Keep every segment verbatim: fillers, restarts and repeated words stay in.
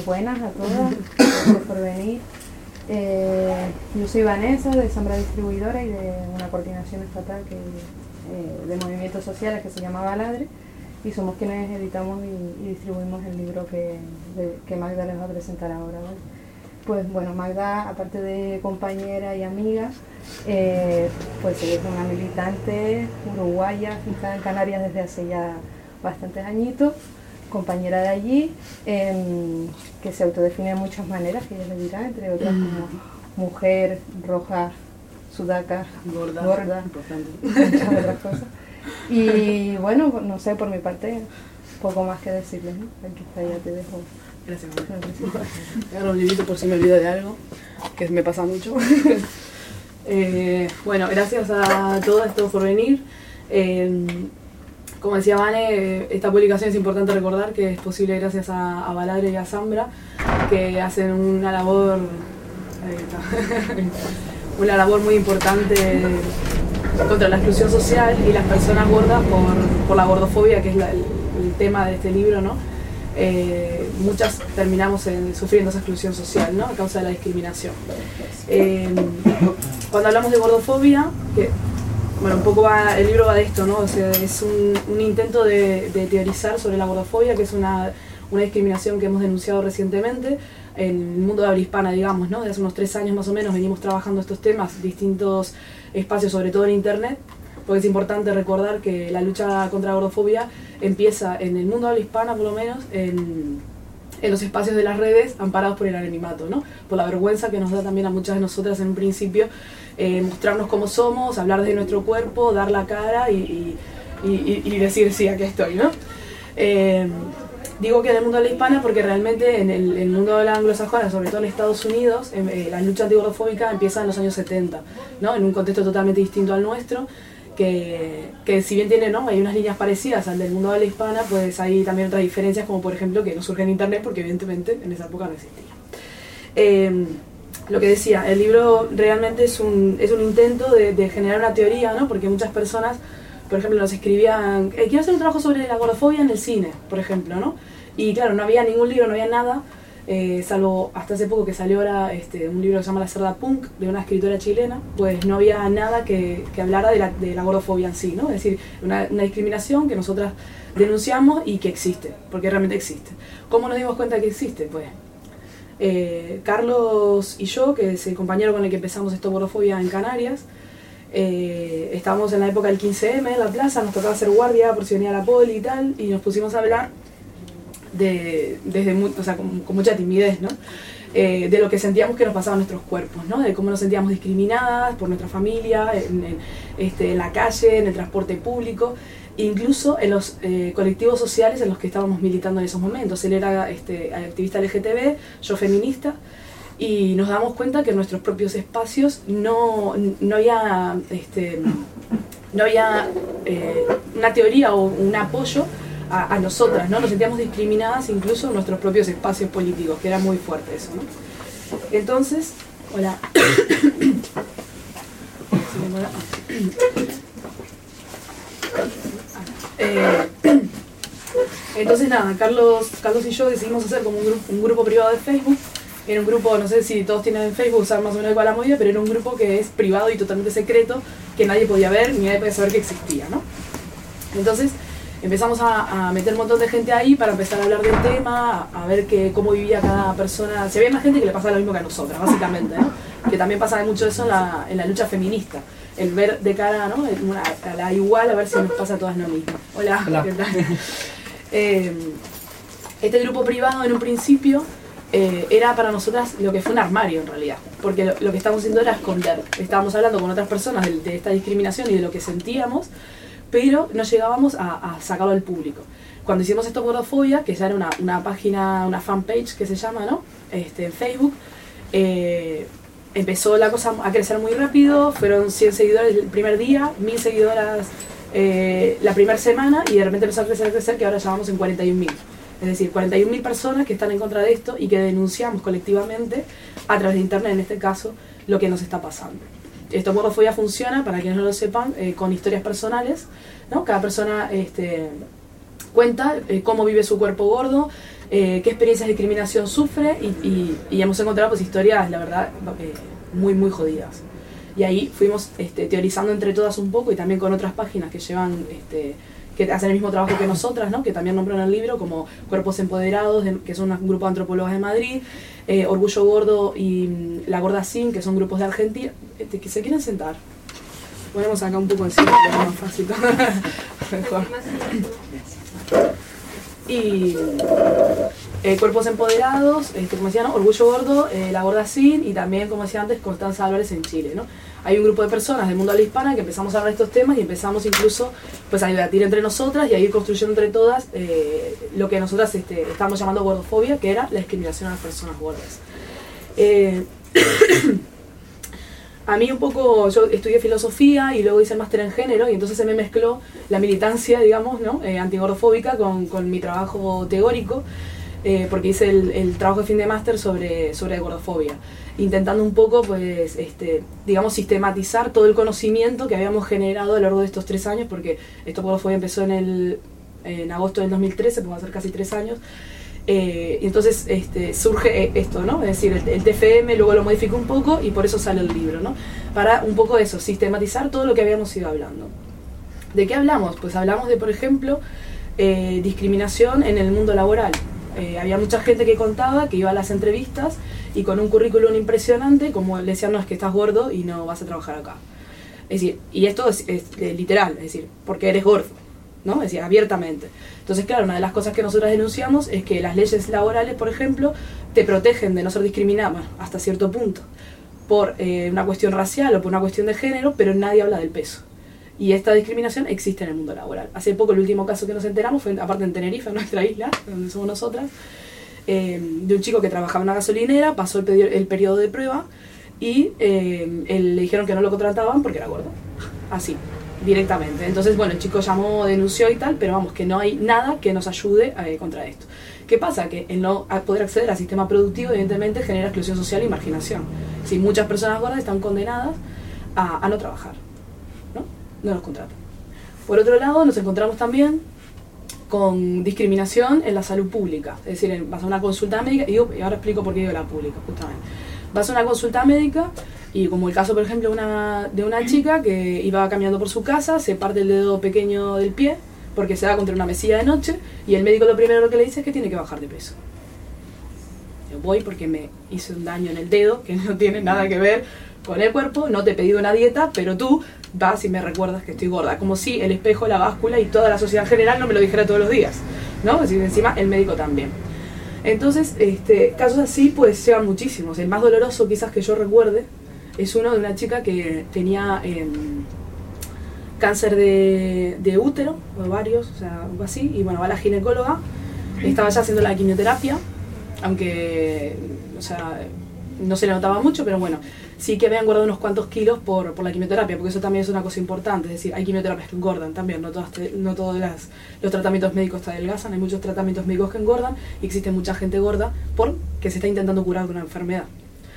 buenas a todas, gracias por venir. Eh, yo soy Vanessa, de Zambra Distribuidora y de una coordinación estatal que, eh, de movimientos sociales que se llama Baladre, y somos quienes editamos y, y distribuimos el libro que, de, que Magda les va a presentar ahora, ¿vale? Pues bueno, Magda, aparte de compañera y amiga, eh, pues es una militante uruguaya, afincada en Canarias desde hace ya bastantes añitos, compañera de allí, eh, que se autodefine de muchas maneras, que ella le dirá, entre otras como mujer, roja, sudaca, gorda, gorda muchas otras cosas. Y bueno, no sé, por mi parte, poco más que decirles, ¿no? Aquí está, ya te dejo. Gracias, mamá. Agarro un librito por si me olvido de algo, que me pasa mucho. eh, bueno, gracias a todos todos por venir. Eh, como decía Vane, esta publicación es importante recordar que es posible gracias a, a Baladre y a Zambra, que hacen una labor, ahí está, una labor muy importante contra la exclusión social y las personas gordas por, por la gordofobia, que es la, el, el tema de este libro, ¿no? Eh, muchas terminamos en, sufriendo esa exclusión social, ¿no? A causa de la discriminación. Eh, cuando hablamos de gordofobia, que bueno, un poco va, el libro va de esto, ¿no? O sea, es un, un intento de, de teorizar sobre la gordofobia, que es una, una discriminación que hemos denunciado recientemente en el mundo de habla hispana, digamos, ¿no? De hace unos tres años más o menos venimos trabajando estos temas, distintos espacios, sobre todo en internet, porque es importante recordar que la lucha contra la gordofobia empieza en el mundo de habla hispana, por lo menos, en, en los espacios de las redes amparados por el anonimato, ¿no? Por la vergüenza que nos da también a muchas de nosotras en un principio eh, mostrarnos cómo somos, hablar de nuestro cuerpo, dar la cara y, y, y, y decir sí, aquí estoy, ¿no? Eh, digo que en el mundo de la hispana porque realmente en el, en el mundo de la anglosajona, sobre todo en Estados Unidos, eh, la lucha antigordofóbica empieza en los años setenta, ¿no? En un contexto totalmente distinto al nuestro. Que, que si bien tiene, ¿no? Hay unas líneas parecidas al del mundo de la hispana, pues hay también otras diferencias, como por ejemplo que no surge en internet porque evidentemente en esa época no existía. Eh, lo que decía, el libro realmente es un, es un intento de, de generar una teoría, ¿no? Porque muchas personas, por ejemplo, nos escribían, eh, quiero hacer un trabajo sobre la gordofobia en el cine, por ejemplo, ¿no? Y claro, no había ningún libro, no había nada. Eh, salvo hasta hace poco que salió ahora este, un libro que se llama La Cerda Punk, de una escritora chilena, pues no había nada que, que hablara de la, de la gordofobia en sí, ¿no? Es decir, una, una discriminación que nosotras denunciamos y que existe, porque realmente existe. ¿Cómo nos dimos cuenta que existe? Pues eh, Carlos y yo, que es el compañero con el que empezamos esto Gordofobia en Canarias, eh, estábamos en la época del quince eme en la plaza, nos tocaba hacer guardia por si venía la poli y tal, y nos pusimos a hablar De, desde muy, o sea, con, con mucha timidez, ¿no? Eh, de lo que sentíamos que nos pasaba en nuestros cuerpos, ¿no? De cómo nos sentíamos discriminadas por nuestra familia, en, en, este, en la calle, en el transporte público, incluso en los eh, colectivos sociales en los que estábamos militando en esos momentos. Él era este, activista L G T B, yo feminista, y nos damos cuenta que en nuestros propios espacios no, no había, este, no había eh, una teoría o un apoyo A, a nosotras, ¿no? Nos sentíamos discriminadas incluso en nuestros propios espacios políticos, que era muy fuerte eso, ¿no? Entonces, hola. eh, entonces nada, Carlos, Carlos y yo decidimos hacer como un grupo, un grupo privado de Facebook. Era un grupo, no sé si todos tienen Facebook, saben más o menos de cuál la movida, pero era un grupo que es privado y totalmente secreto, que nadie podía ver ni nadie podía saber que existía, ¿no? Entonces empezamos a, a meter un montón de gente ahí para empezar a hablar del tema, a, a ver que, cómo vivía cada persona. Si había más gente que le pasaba lo mismo que a nosotras, básicamente, ¿no? Que también pasa mucho eso en la, en la lucha feminista, el ver de cara, ¿no? Una, a la igual, a ver si nos pasa a todas lo mismo. Hola, Hola. ¿Qué tal? eh, este grupo privado en un principio eh, era para nosotras lo que fue un armario en realidad, porque lo, lo que estábamos haciendo era esconder. Estábamos hablando con otras personas de, de esta discriminación y de lo que sentíamos, pero no llegábamos a, a sacarlo al público. Cuando hicimos esto Gordofobia, que ya era una, una página, una fanpage que se llama, ¿no? Este, en Facebook, eh, empezó la cosa a crecer muy rápido, fueron cien seguidores el primer día, mil seguidoras eh, la primera semana, y de repente empezó a crecer, a crecer, que ahora ya vamos en cuarenta y un mil. Es decir, cuarenta y un mil personas que están en contra de esto y que denunciamos colectivamente, a través de internet en este caso, lo que nos está pasando. Esto Gordofobia funciona, para quienes no lo sepan, eh, con historias personales, ¿no? Cada persona este, cuenta eh, cómo vive su cuerpo gordo, eh, qué experiencias de discriminación sufre y, y, y hemos encontrado pues historias, la verdad, eh, muy muy jodidas. Y ahí fuimos este, teorizando entre todas un poco y también con otras páginas que llevan, este, que hacen el mismo trabajo que nosotras, ¿no? Que también nombran el libro, como Cuerpos Empoderados, de, que son un grupo de antropólogos de Madrid, eh, Orgullo Gordo y um, La Gorda Sin, que son grupos de Argentina, este, que se quieren sentar. Ponemos acá un poco encima, que es más fácil. Mejor. Y eh, Cuerpos Empoderados, este, como decía, ¿no? Orgullo Gordo, eh, La Gorda Sin y también, como decía antes, Constanza Álvarez en Chile, ¿no? Hay un grupo de personas del mundo habla hispana que empezamos a hablar de estos temas y empezamos incluso pues, a debatir entre nosotras y a ir construyendo entre todas eh, lo que nosotras este, estábamos llamando gordofobia, que era la discriminación a las personas gordas. Eh, a mí un poco, yo estudié filosofía y luego hice el máster en género y entonces se me mezcló la militancia, digamos, ¿no? eh, antigordofóbica con, con mi trabajo teórico, eh, porque hice el, el trabajo de fin de máster sobre, sobre gordofobia, intentando un poco, pues, este, digamos, sistematizar todo el conocimiento que habíamos generado a lo largo de estos tres años, porque esto gordofobia empezó en, el, en agosto del dos mil trece, pues va a ser casi tres años. Eh, entonces este, surge esto, ¿no? Es decir, el, el T F M luego lo modificó un poco y por eso sale el libro, ¿no? Para un poco eso, sistematizar todo lo que habíamos ido hablando. ¿De qué hablamos? Pues hablamos de, por ejemplo, eh, discriminación en el mundo laboral. Eh, había mucha gente que contaba que iba a las entrevistas y con un currículum impresionante, como le decían, no, es que estás gordo y no vas a trabajar acá. Es decir, y esto es, es, es literal, es decir, porque eres gordo, ¿no? Es decir, abiertamente. Entonces, claro, una de las cosas que nosotros denunciamos es que las leyes laborales, por ejemplo, te protegen de no ser discriminada, bueno, hasta cierto punto, por eh, una cuestión racial o por una cuestión de género, pero nadie habla del peso. Y esta discriminación existe en el mundo laboral. Hace poco el último caso que nos enteramos fue, aparte en Tenerife, en nuestra isla, donde somos nosotras, eh, de un chico que trabajaba en una gasolinera, pasó el, el periodo de prueba y eh, él, le dijeron que no lo contrataban porque era gordo. Así, directamente. Entonces, bueno, el chico llamó, denunció y tal, pero vamos, que no hay nada que nos ayude eh, contra esto. ¿Qué pasa? Que el no poder acceder al sistema productivo, evidentemente, genera exclusión social y marginación. Si muchas personas gordas están condenadas a, a no trabajar, ¿no? No los contratan. Por otro lado, nos encontramos también con discriminación en la salud pública. Es decir, vas a una consulta médica, y, y ahora explico por qué digo la pública, justamente. Vas a una consulta médica y como el caso, por ejemplo, una, de una chica que iba caminando por su casa, se parte el dedo pequeño del pie porque se da contra una mesilla de noche y el médico lo primero que le dice es que tiene que bajar de peso. Yo voy porque me hice un daño en el dedo que no tiene nada que ver con el cuerpo, no te he pedido una dieta, pero tú vas y me recuerdas que estoy gorda. Como si el espejo, la báscula y toda la sociedad en general no me lo dijera todos los días, ¿no? Es decir, encima el médico también. Entonces, este, casos así pues llevan muchísimos. El más doloroso quizás que yo recuerde es uno de una chica que tenía eh, cáncer de, de útero, o varios, o sea, algo así, y bueno, va a la ginecóloga, estaba ya haciendo la quimioterapia, aunque, o sea, no se le notaba mucho, pero bueno, sí que habían guardado unos cuantos kilos por, por la quimioterapia, porque eso también es una cosa importante, es decir, hay quimioterapias que engordan también, no, todas te, no todos las, los tratamientos médicos te adelgazan, hay muchos tratamientos médicos que engordan, y existe mucha gente gorda porque se está intentando curar de una enfermedad.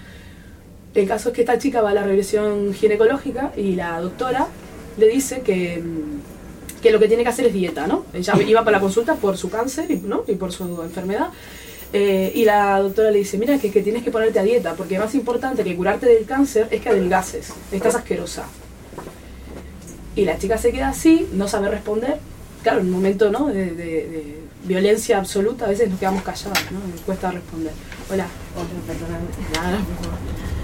El caso es que esta chica va a la revisión ginecológica y la doctora le dice que, que lo que tiene que hacer es dieta, ¿no? Ella iba para la consulta por su cáncer, ¿no? Y por su enfermedad. Eh, y la doctora le dice, mira, que, que tienes que ponerte a dieta, porque más importante que curarte del cáncer es que adelgaces, estás asquerosa. Y la chica se queda así, no sabe responder. Claro, en un momento, ¿no? de, de, de violencia absoluta, a veces nos quedamos calladas, ¿no? Nos cuesta responder. Hola. Hola, perdóname. Nada, por favor.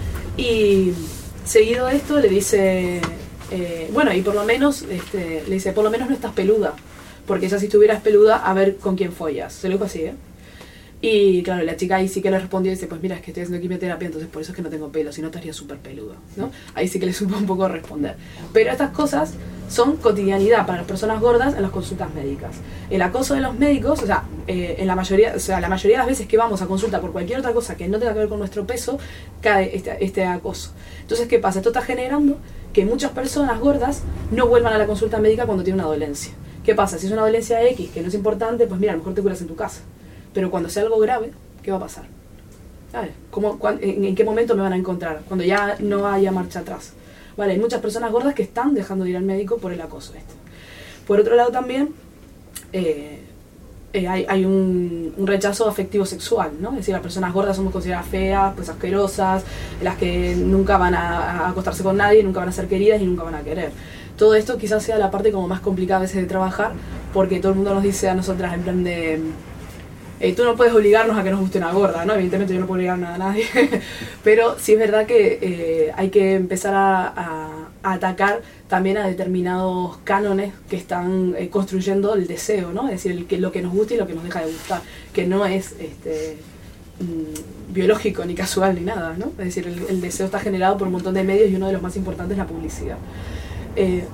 Y seguido de esto le dice, eh, bueno, y por lo menos, este, le dice, por lo menos no estás peluda, porque ya si estuvieras peluda, a ver con quién follas. Se lo dijo así, ¿eh? Y claro, la chica ahí sí que le respondió y dice, pues mira, es que estoy haciendo quimioterapia, entonces por eso es que no tengo pelo, si no estaría súper peludo, ¿no? Ahí sí que le supo un poco responder. Pero estas cosas son cotidianidad para las personas gordas en las consultas médicas. El acoso de los médicos, o sea, eh, en la mayoría, o sea, la mayoría de las veces que vamos a consulta por cualquier otra cosa que no tenga que ver con nuestro peso, cae este, este acoso. Entonces, ¿qué pasa? Esto está generando que muchas personas gordas no vuelvan a la consulta médica cuando tienen una dolencia. ¿Qué pasa? Si es una dolencia X que no es importante, pues mira, a lo mejor te curas en tu casa. Pero cuando sea algo grave, ¿qué va a pasar? ¿Sabes? ¿Cómo, cuán, en, ¿En qué momento me van a encontrar? Cuando ya no haya marcha atrás. Vale, hay muchas personas gordas que están dejando de ir al médico por el acoso este. Por otro lado también, eh, eh, hay, hay un, un rechazo afectivo sexual, ¿no? Es decir, las personas gordas somos consideradas feas, pues asquerosas, las que nunca van a, a acostarse con nadie, nunca van a ser queridas y nunca van a querer. Todo esto quizás sea la parte como más complicada a veces de trabajar, porque todo el mundo nos dice a nosotras en plan de... Eh, tú no puedes obligarnos a que nos guste una gorda, ¿no? Evidentemente yo no puedo obligar nada a nadie, pero sí es verdad que eh, hay que empezar a, a, a atacar también a determinados cánones que están eh, construyendo el deseo, ¿no? Es decir, el que, lo que nos gusta y lo que nos deja de gustar, que no es este, mmm, biológico, ni casual, ni nada, ¿no? Es decir, el, el deseo está generado por un montón de medios y uno de los más importantes es la publicidad. Eh,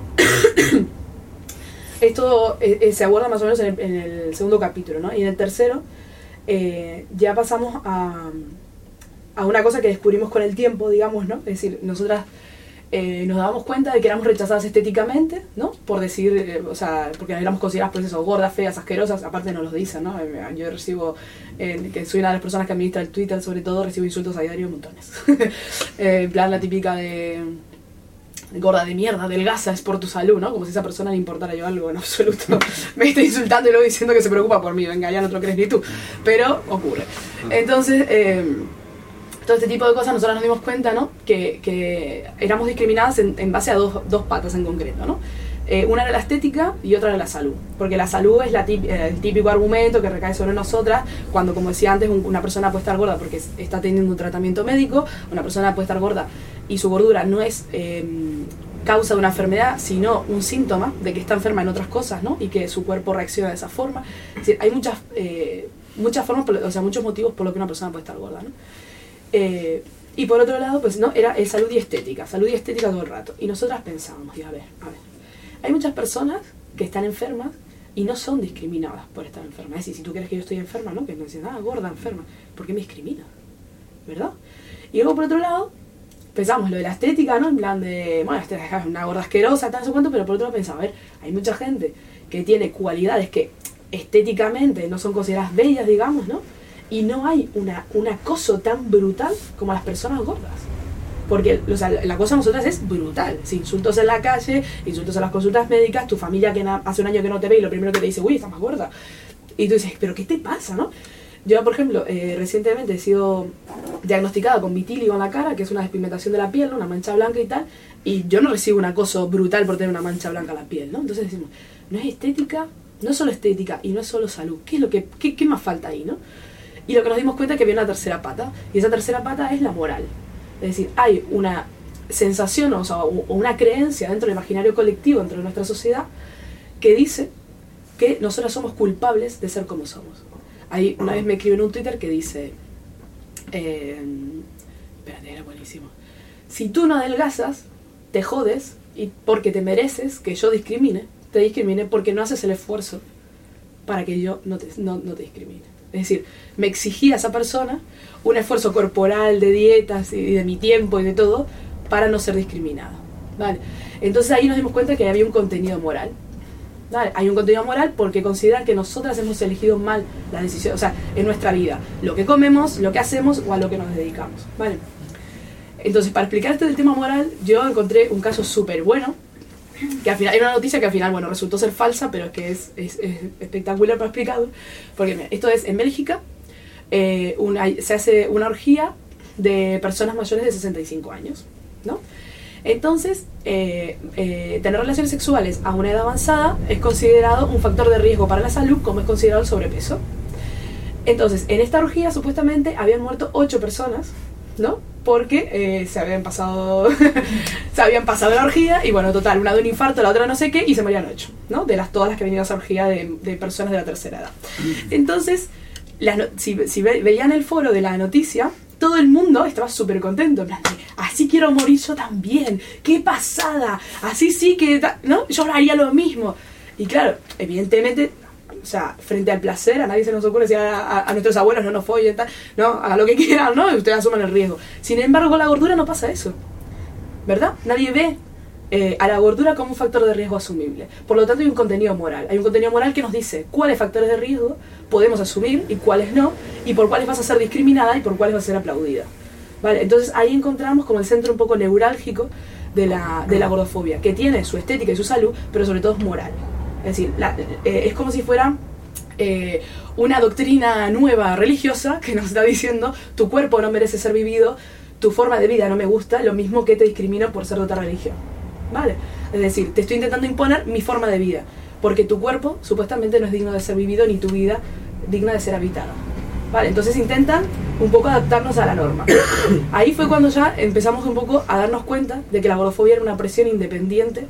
esto eh, se aborda más o menos en el, en el segundo capítulo, ¿no? Y en el tercero eh, ya pasamos a, a una cosa que descubrimos con el tiempo, digamos, ¿no? Es decir, nosotras eh, nos dábamos cuenta de que éramos rechazadas estéticamente, ¿no? Por decir, eh, o sea, porque éramos consideradas, pues eso, gordas, feas, asquerosas, aparte nos lo dicen, ¿no? Yo recibo, eh, que soy una de las personas que administra el Twitter, sobre todo, recibo insultos a diario montones. eh, en plan, la típica de... gorda de mierda, delgaza, es por tu salud, ¿no? Como si a esa persona le importara yo algo en absoluto. Me está insultando y luego diciendo que se preocupa por mí. Venga, ya no te lo crees ni tú. Pero ocurre. Entonces, eh, todo este tipo de cosas nosotros nos dimos cuenta, ¿no? Que, que éramos discriminadas en, en base a dos, dos patas en concreto, ¿no? Eh, una era la estética y otra era la salud. Porque la salud es la tip, el típico argumento que recae sobre nosotras cuando, como decía antes, un, una persona puede estar gorda porque está teniendo un tratamiento médico, una persona puede estar gorda y su gordura no es eh, causa de una enfermedad, sino un síntoma de que está enferma en otras cosas, ¿no? Y que su cuerpo reacciona de esa forma. Es decir, hay muchas, eh, muchas formas, o sea, muchos motivos por los que una persona puede estar gorda, ¿no? Eh, y por otro lado, pues no, era eh, salud y estética, salud y estética todo el rato. Y nosotras pensábamos, y a ver, a ver, hay muchas personas que están enfermas y no son discriminadas por estar enfermas. Es decir, si tú crees que yo estoy enferma, ¿no? Que me dicen, ah, gorda, enferma, ¿por qué me discriminas? ¿Verdad? Y luego por otro lado, pensamos lo de la estética, ¿no? En plan de, bueno, esta es una gorda asquerosa, tal, no sé cuánto, pero por otro lado pensamos, a ver, hay mucha gente que tiene cualidades que estéticamente no son consideradas bellas, digamos, ¿no? Y no hay una, un acoso tan brutal como a las personas gordas. Porque, o sea, la cosa a nosotras es brutal. Si insultos en la calle, insultos en las consultas médicas, tu familia que hace un año que no te ve y lo primero que te dice, uy, estás más gorda. Y tú dices, ¿pero qué te pasa, no? Yo, por ejemplo, eh, recientemente he sido diagnosticada con vitíligo en la cara, que es una despigmentación de la piel, ¿no? Una mancha blanca y tal, y yo no recibo un acoso brutal por tener una mancha blanca en la piel, ¿no? Entonces decimos, no es estética, no es solo estética y no es solo salud. ¿Qué es lo que, qué, qué más falta ahí, no? Y lo que nos dimos cuenta es que había una tercera pata, y esa tercera pata es la moral. Es decir, hay una sensación, o sea, o una creencia dentro del imaginario colectivo, dentro de nuestra sociedad, que dice que nosotros somos culpables de ser como somos. Ahí una vez me escribió en un Twitter que dice, eh, espérate, era buenísimo, si tú no adelgazas, te jodes, y porque te mereces que yo discrimine, te discrimine porque no haces el esfuerzo para que yo no te, no, no te discrimine. Es decir, me exigía a esa persona un esfuerzo corporal, de dietas y de mi tiempo y de todo, para no ser discriminada, ¿vale? Entonces ahí nos dimos cuenta que había un contenido moral, ¿vale? Hay un contenido moral porque consideran que nosotras hemos elegido mal la decisión, o sea, en nuestra vida, lo que comemos, lo que hacemos o a lo que nos dedicamos, ¿vale? Entonces, para explicarte el tema moral, yo encontré un caso súper bueno, que al final, hay una noticia que al final, bueno, resultó ser falsa, pero es que es, es, es espectacular para explicarlo, porque mira, esto es en Bélgica, eh, una, se hace una orgía de personas mayores de sesenta y cinco años, ¿no? Entonces, eh, eh, tener relaciones sexuales a una edad avanzada es considerado un factor de riesgo para la salud, como es considerado el sobrepeso. Entonces, en esta orgía supuestamente habían muerto ocho personas, ¿no? Porque eh, se habían pasado se habían pasado la orgía y bueno, total, una de un infarto, la otra no sé qué, y se morían ocho, ¿no? De las todas las que venían a esa orgía de, de personas de la tercera edad. Entonces, las no, si, si ve, veían el foro de la noticia, todo el mundo estaba súper contento, en plan de, así quiero morir yo también, qué pasada, así sí que, ¿no? Yo haría lo mismo. Y claro, evidentemente, o sea, frente al placer, a nadie se nos ocurre decir a, a, a nuestros abuelos no nos follen, tal, no, hagan lo que quieran, ¿no? Y ustedes asuman el riesgo. Sin embargo, con la gordura no pasa eso, ¿verdad? Nadie ve eh, a la gordura como un factor de riesgo asumible. Por lo tanto, hay un contenido moral. Hay un contenido moral que nos dice cuáles factores de riesgo podemos asumir y cuáles no, y por cuáles vas a ser discriminada y por cuáles vas a ser aplaudida, ¿vale? Entonces, ahí encontramos como el centro un poco neurálgico de la, de la gordofobia, que tiene su estética y su salud, pero sobre todo es moral. Es decir, la, eh, es como si fuera eh, una doctrina nueva religiosa que nos está diciendo tu cuerpo no merece ser vivido, tu forma de vida no me gusta, lo mismo que te discrimino por ser de otra religión, ¿vale? Es decir, te estoy intentando imponer mi forma de vida, porque tu cuerpo supuestamente no es digno de ser vivido, ni tu vida digna de ser habitada, ¿vale? Entonces intentan un poco adaptarnos a la norma. Ahí fue cuando ya empezamos un poco a darnos cuenta de que la gordofobia era una opresión independiente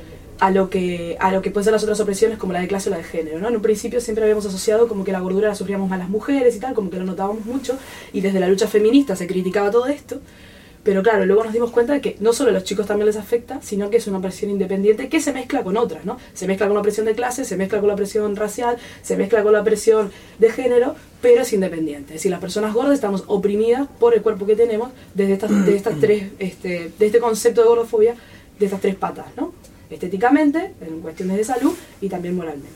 a lo que a lo que pueden ser las otras opresiones como la de clase o la de género, ¿no? En un principio siempre habíamos asociado como que la gordura la sufríamos más las mujeres y tal, como que lo notábamos mucho, y desde la lucha feminista se criticaba todo esto, pero claro, luego nos dimos cuenta de que no solo a los chicos también les afecta, sino que es una opresión independiente que se mezcla con otras, ¿no? Se mezcla con la opresión de clase, se mezcla con la opresión racial, se mezcla con la opresión de género, pero es independiente. Es decir, las personas gordas estamos oprimidas por el cuerpo que tenemos desde estas, de estas tres, este, de este concepto de gordofobia, de estas tres patas, ¿no? Estéticamente, en cuestiones de salud y también moralmente.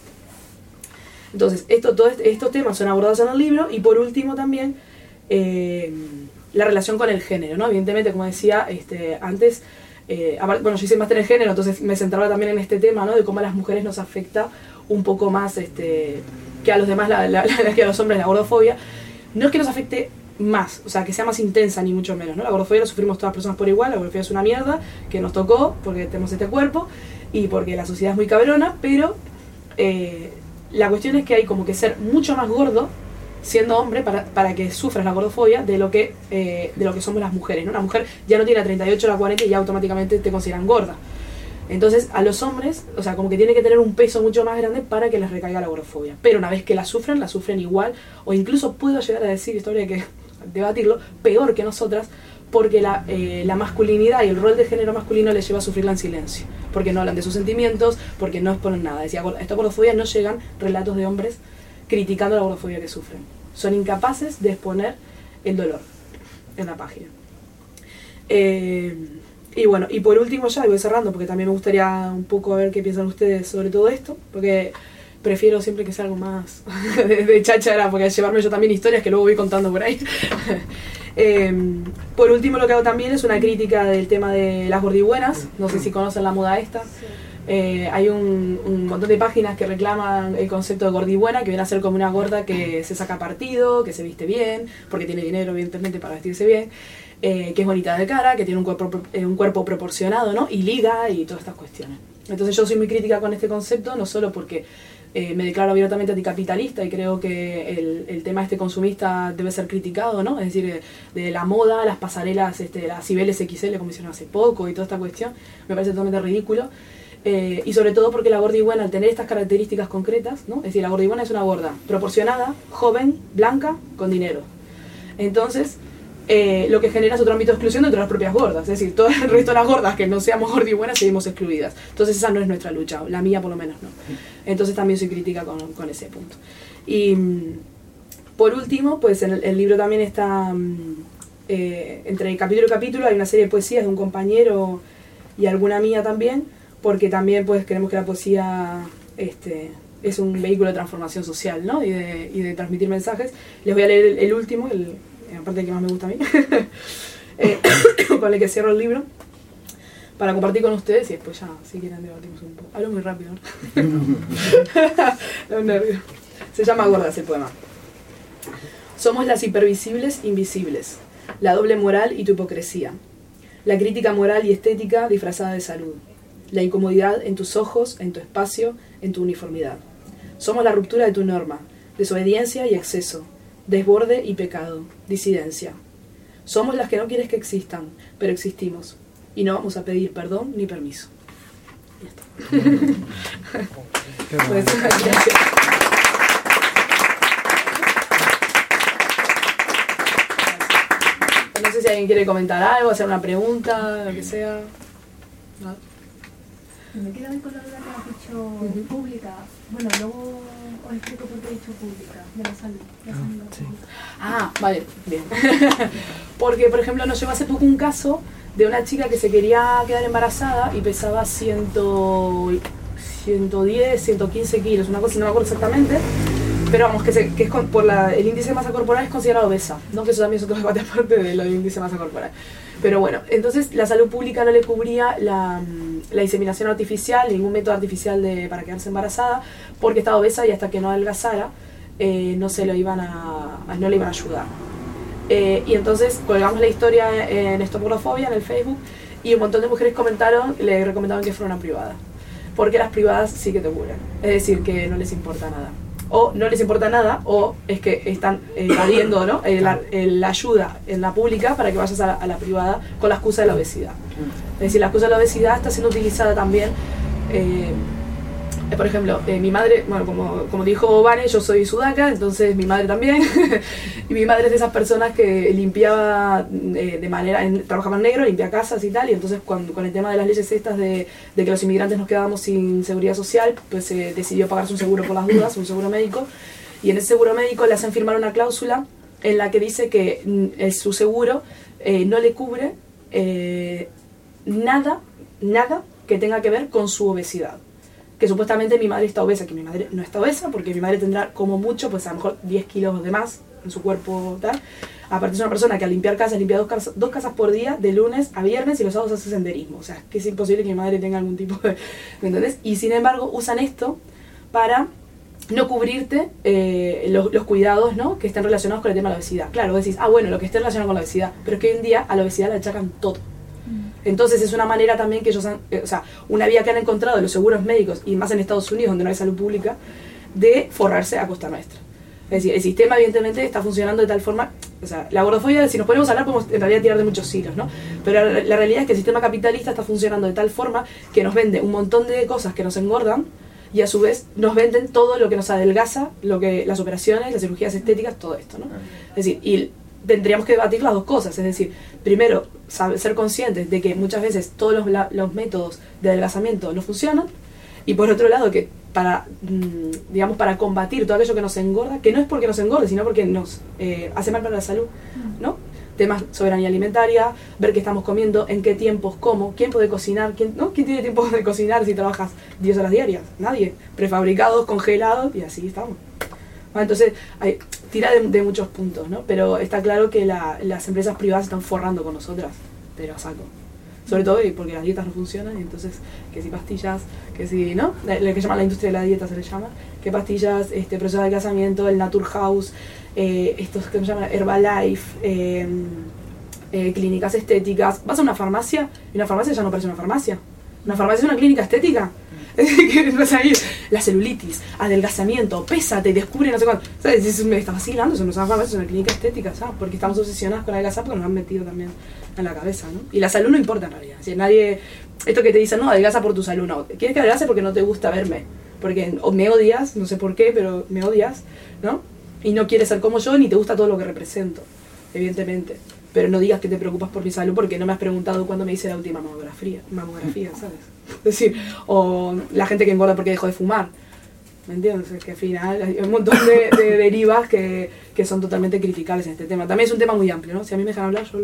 Entonces, esto, todos estos temas son abordados en el libro, y por último también eh, la relación con el género, ¿no? Evidentemente, como decía este, antes, eh, bueno, yo hice máster en género, entonces me centraba también en este tema, ¿no? De cómo a las mujeres nos afecta un poco más este, que a los demás, la, la, la, que a los hombres la gordofobia. No es que nos afecte más, o sea, que sea más intensa ni mucho menos, ¿no? La gordofobia la sufrimos todas las personas por igual, la gordofobia es una mierda que nos tocó porque tenemos este cuerpo y porque la sociedad es muy cabrona, pero eh, la cuestión es que hay como que ser mucho más gordo siendo hombre para, para que sufras la gordofobia de lo que eh, de lo que somos las mujeres, ¿no? Una mujer ya no tiene treinta y ocho, la cuarenta y ya automáticamente te consideran gorda. Entonces a los hombres, o sea, como que tiene que tener un peso mucho más grande para que les recaiga la gordofobia, pero una vez que la sufren, la sufren igual, o incluso puedo llegar a decir, esto habría que debatirlo, peor que nosotras, porque la, eh, la masculinidad y el rol de género masculino les lleva a sufrirla en silencio, porque no hablan de sus sentimientos, porque no exponen nada. Decía, a esta gordofobia no llegan relatos de hombres criticando la gordofobia que sufren, son incapaces de exponer el dolor en la página. Eh, y bueno, y por último ya, y voy cerrando porque también me gustaría un poco ver qué piensan ustedes sobre todo esto, porque prefiero siempre que sea algo más de, de cháchara, porque llevarme yo también historias que luego voy contando por ahí. eh, por último, lo que hago también es una crítica del tema de las gordibuenas. No sé si conocen la moda esta. Eh, hay un, un montón de páginas que reclaman el concepto de gordibuena, que viene a ser como una gorda que se saca partido, que se viste bien, porque tiene dinero evidentemente para vestirse bien, eh, que es bonita de cara, que tiene un cuerpo, eh, un cuerpo proporcionado, ¿no? Y liga y todas estas cuestiones. Entonces yo soy muy crítica con este concepto, no solo porque Eh, me declaro abiertamente anticapitalista y creo que el, el tema este consumista debe ser criticado, ¿no? Es decir, de, de la moda, las pasarelas, este, las Cibeles X L, como hicieron hace poco, y toda esta cuestión, me parece totalmente ridículo. Eh, y sobre todo porque la gordibuena, al tener estas características concretas, ¿no? Es decir, la gordibuena es una gorda proporcionada, joven, blanca, con dinero. Entonces, eh, lo que genera es otro ámbito de exclusión dentro de las propias gordas. Es decir, todo el resto de las gordas que no seamos gordibuenas seguimos excluidas. Entonces esa no es nuestra lucha, la mía por lo menos no. Entonces también soy crítica con, con ese punto. Y por último, pues en el, el libro también está, eh, entre capítulo y capítulo hay una serie de poesías de un compañero y alguna mía también, porque también pues queremos que la poesía este, es un vehículo de transformación social, ¿no? Y de, y de transmitir mensajes. Les voy a leer el, el último, el, aparte el que más me gusta a mí, eh, con el que cierro el libro, para compartir con ustedes y después ya, si quieren, debatimos un poco. Hablo muy rápido, ¿no? Los nervios. Se llama Gordas el poema. Somos las hipervisibles invisibles, la doble moral y tu hipocresía, la crítica moral y estética disfrazada de salud, la incomodidad en tus ojos, en tu espacio, en tu uniformidad. Somos la ruptura de tu norma, desobediencia y exceso, desborde y pecado, disidencia. Somos las que no quieres que existan, pero existimos. Y no vamos a pedir perdón ni permiso. Ya está. Pues, gracias. No sé si alguien quiere comentar algo, hacer una pregunta, lo que sea. ¿No? Me quedo con la duda que has dicho uh-huh. pública. Bueno, luego os explico por qué he dicho pública, de la salud. La salud ah, sí. ah, vale, bien. Porque, por ejemplo, nos llevó hace poco un caso de una chica que se quería quedar embarazada y pesaba ciento, ciento diez, ciento quince kilos, una cosa, no me acuerdo exactamente, pero vamos, que, se, que es con, por la, el índice de masa corporal es considerado obesa, ¿no? Que eso también es otro debate aparte de lo del índice de masa corporal. Pero bueno, entonces la salud pública no le cubría la, la inseminación artificial, ningún método artificial de, para quedarse embarazada, porque estaba obesa y hasta que no adelgazara, eh, no se lo iban a, no le iban a ayudar. Eh, y entonces colgamos la historia en Estopolofobia, en el Facebook, y un montón de mujeres comentaron, le recomendaban que fuera una privada, porque las privadas sí que te curan, es decir, que no les importa nada. O no les importa nada, o es que están evadiendo, ¿no? eh, la, eh, la ayuda en la pública para que vayas a la, a la privada con la excusa de la obesidad. Es decir, la excusa de la obesidad está siendo utilizada también, eh, eh, por ejemplo, eh, mi madre, bueno, como, como dijo Vane, yo soy sudaca, entonces mi madre también, y mi madre es de esas personas que limpiaba eh, de manera, en, trabajaba en negro, limpia casas y tal, y entonces cuando, con el tema de las leyes estas de, de que los inmigrantes nos quedábamos sin seguridad social, pues se eh, decidió pagarse un seguro por las dudas, un seguro médico, y en ese seguro médico le hacen firmar una cláusula en la que dice que mm, su seguro eh, no le cubre eh, nada, nada que tenga que ver con su obesidad. Que supuestamente mi madre está obesa, que mi madre no está obesa, porque mi madre tendrá como mucho, pues a lo mejor diez kilos de más en su cuerpo, tal. Aparte es una persona que al limpiar casas, limpia dos casas, dos casas por día, de lunes a viernes, y los sábados hace senderismo. O sea, que es imposible que mi madre tenga algún tipo de... ¿Me entendés? Y sin embargo usan esto para no cubrirte eh, los, los cuidados, ¿no?, que estén relacionados con el tema de la obesidad. Claro, vos decís, ah, bueno, lo que esté relacionado con la obesidad, pero es que hoy en día a la obesidad le achacan todo. Entonces es una manera también que ellos han, eh, o sea, una vía que han encontrado de los seguros médicos, y más en Estados Unidos donde no hay salud pública, de forrarse a costa nuestra. Es decir, el sistema evidentemente está funcionando de tal forma, o sea, la gordofobia, si nos ponemos a hablar, podemos en realidad tirar de muchos hilos, ¿no? Pero la, la realidad es que el sistema capitalista está funcionando de tal forma que nos vende un montón de cosas que nos engordan, y a su vez nos venden todo lo que nos adelgaza, lo que, las operaciones, las cirugías estéticas, todo esto, ¿no? Es decir, y tendríamos que debatir las dos cosas, es decir, primero, saber, ser conscientes de que muchas veces todos los, la, los métodos de adelgazamiento no funcionan, y por otro lado que para, digamos, para combatir todo aquello que nos engorda, que no es porque nos engorde, sino porque nos eh, hace mal para la salud, ¿no? Temas soberanía alimentaria, ver qué estamos comiendo, en qué tiempos, cómo, quién puede cocinar, quién, ¿no? ¿Quién tiene tiempo de cocinar si trabajas diez horas diarias? Nadie. Prefabricados, congelados, y así estamos. Bueno, entonces, hay, tira de, de muchos puntos, ¿no? Pero está claro que la, las empresas privadas están forrando con nosotras, pero a saco. Sobre todo porque las dietas no funcionan, y entonces, que si pastillas, que si, ¿no? Lo que llaman la industria de la dieta se le llama, que pastillas, este, proceso de adelgazamiento, el Naturhaus, eh, estos que se llaman Herbalife, eh, eh, clínicas estéticas. Vas a una farmacia, y una farmacia ya no parece una farmacia. Una farmacia es una clínica estética. Que vas a ir, la celulitis, adelgazamiento, pésate, descubre no sé cuánto. ¿Sabes? Me está vacilando, eso no es una farmacia, es una clínica estética, ¿sabes? Porque estamos obsesionadas con adelgazar porque nos han metido también en la cabeza, ¿no? Y la salud no importa en realidad. Si nadie, esto que te dicen, no, adelgaza por tu salud, no. Quieres que adelgace porque no te gusta verme, porque o me odias, no sé por qué, pero me odias, ¿no? Y no quieres ser como yo, ni te gusta todo lo que represento, evidentemente. Pero no digas que te preocupas por mi salud porque no me has preguntado cuándo me hice la última mamografía, mamografía, ¿sabes? Es decir, o la gente que engorda porque dejó de fumar, ¿me entiendes? Es que al final hay un montón de, de derivas que, que son totalmente criticables en este tema. También es un tema muy amplio, ¿no? Si a mí me dejan hablar, yo...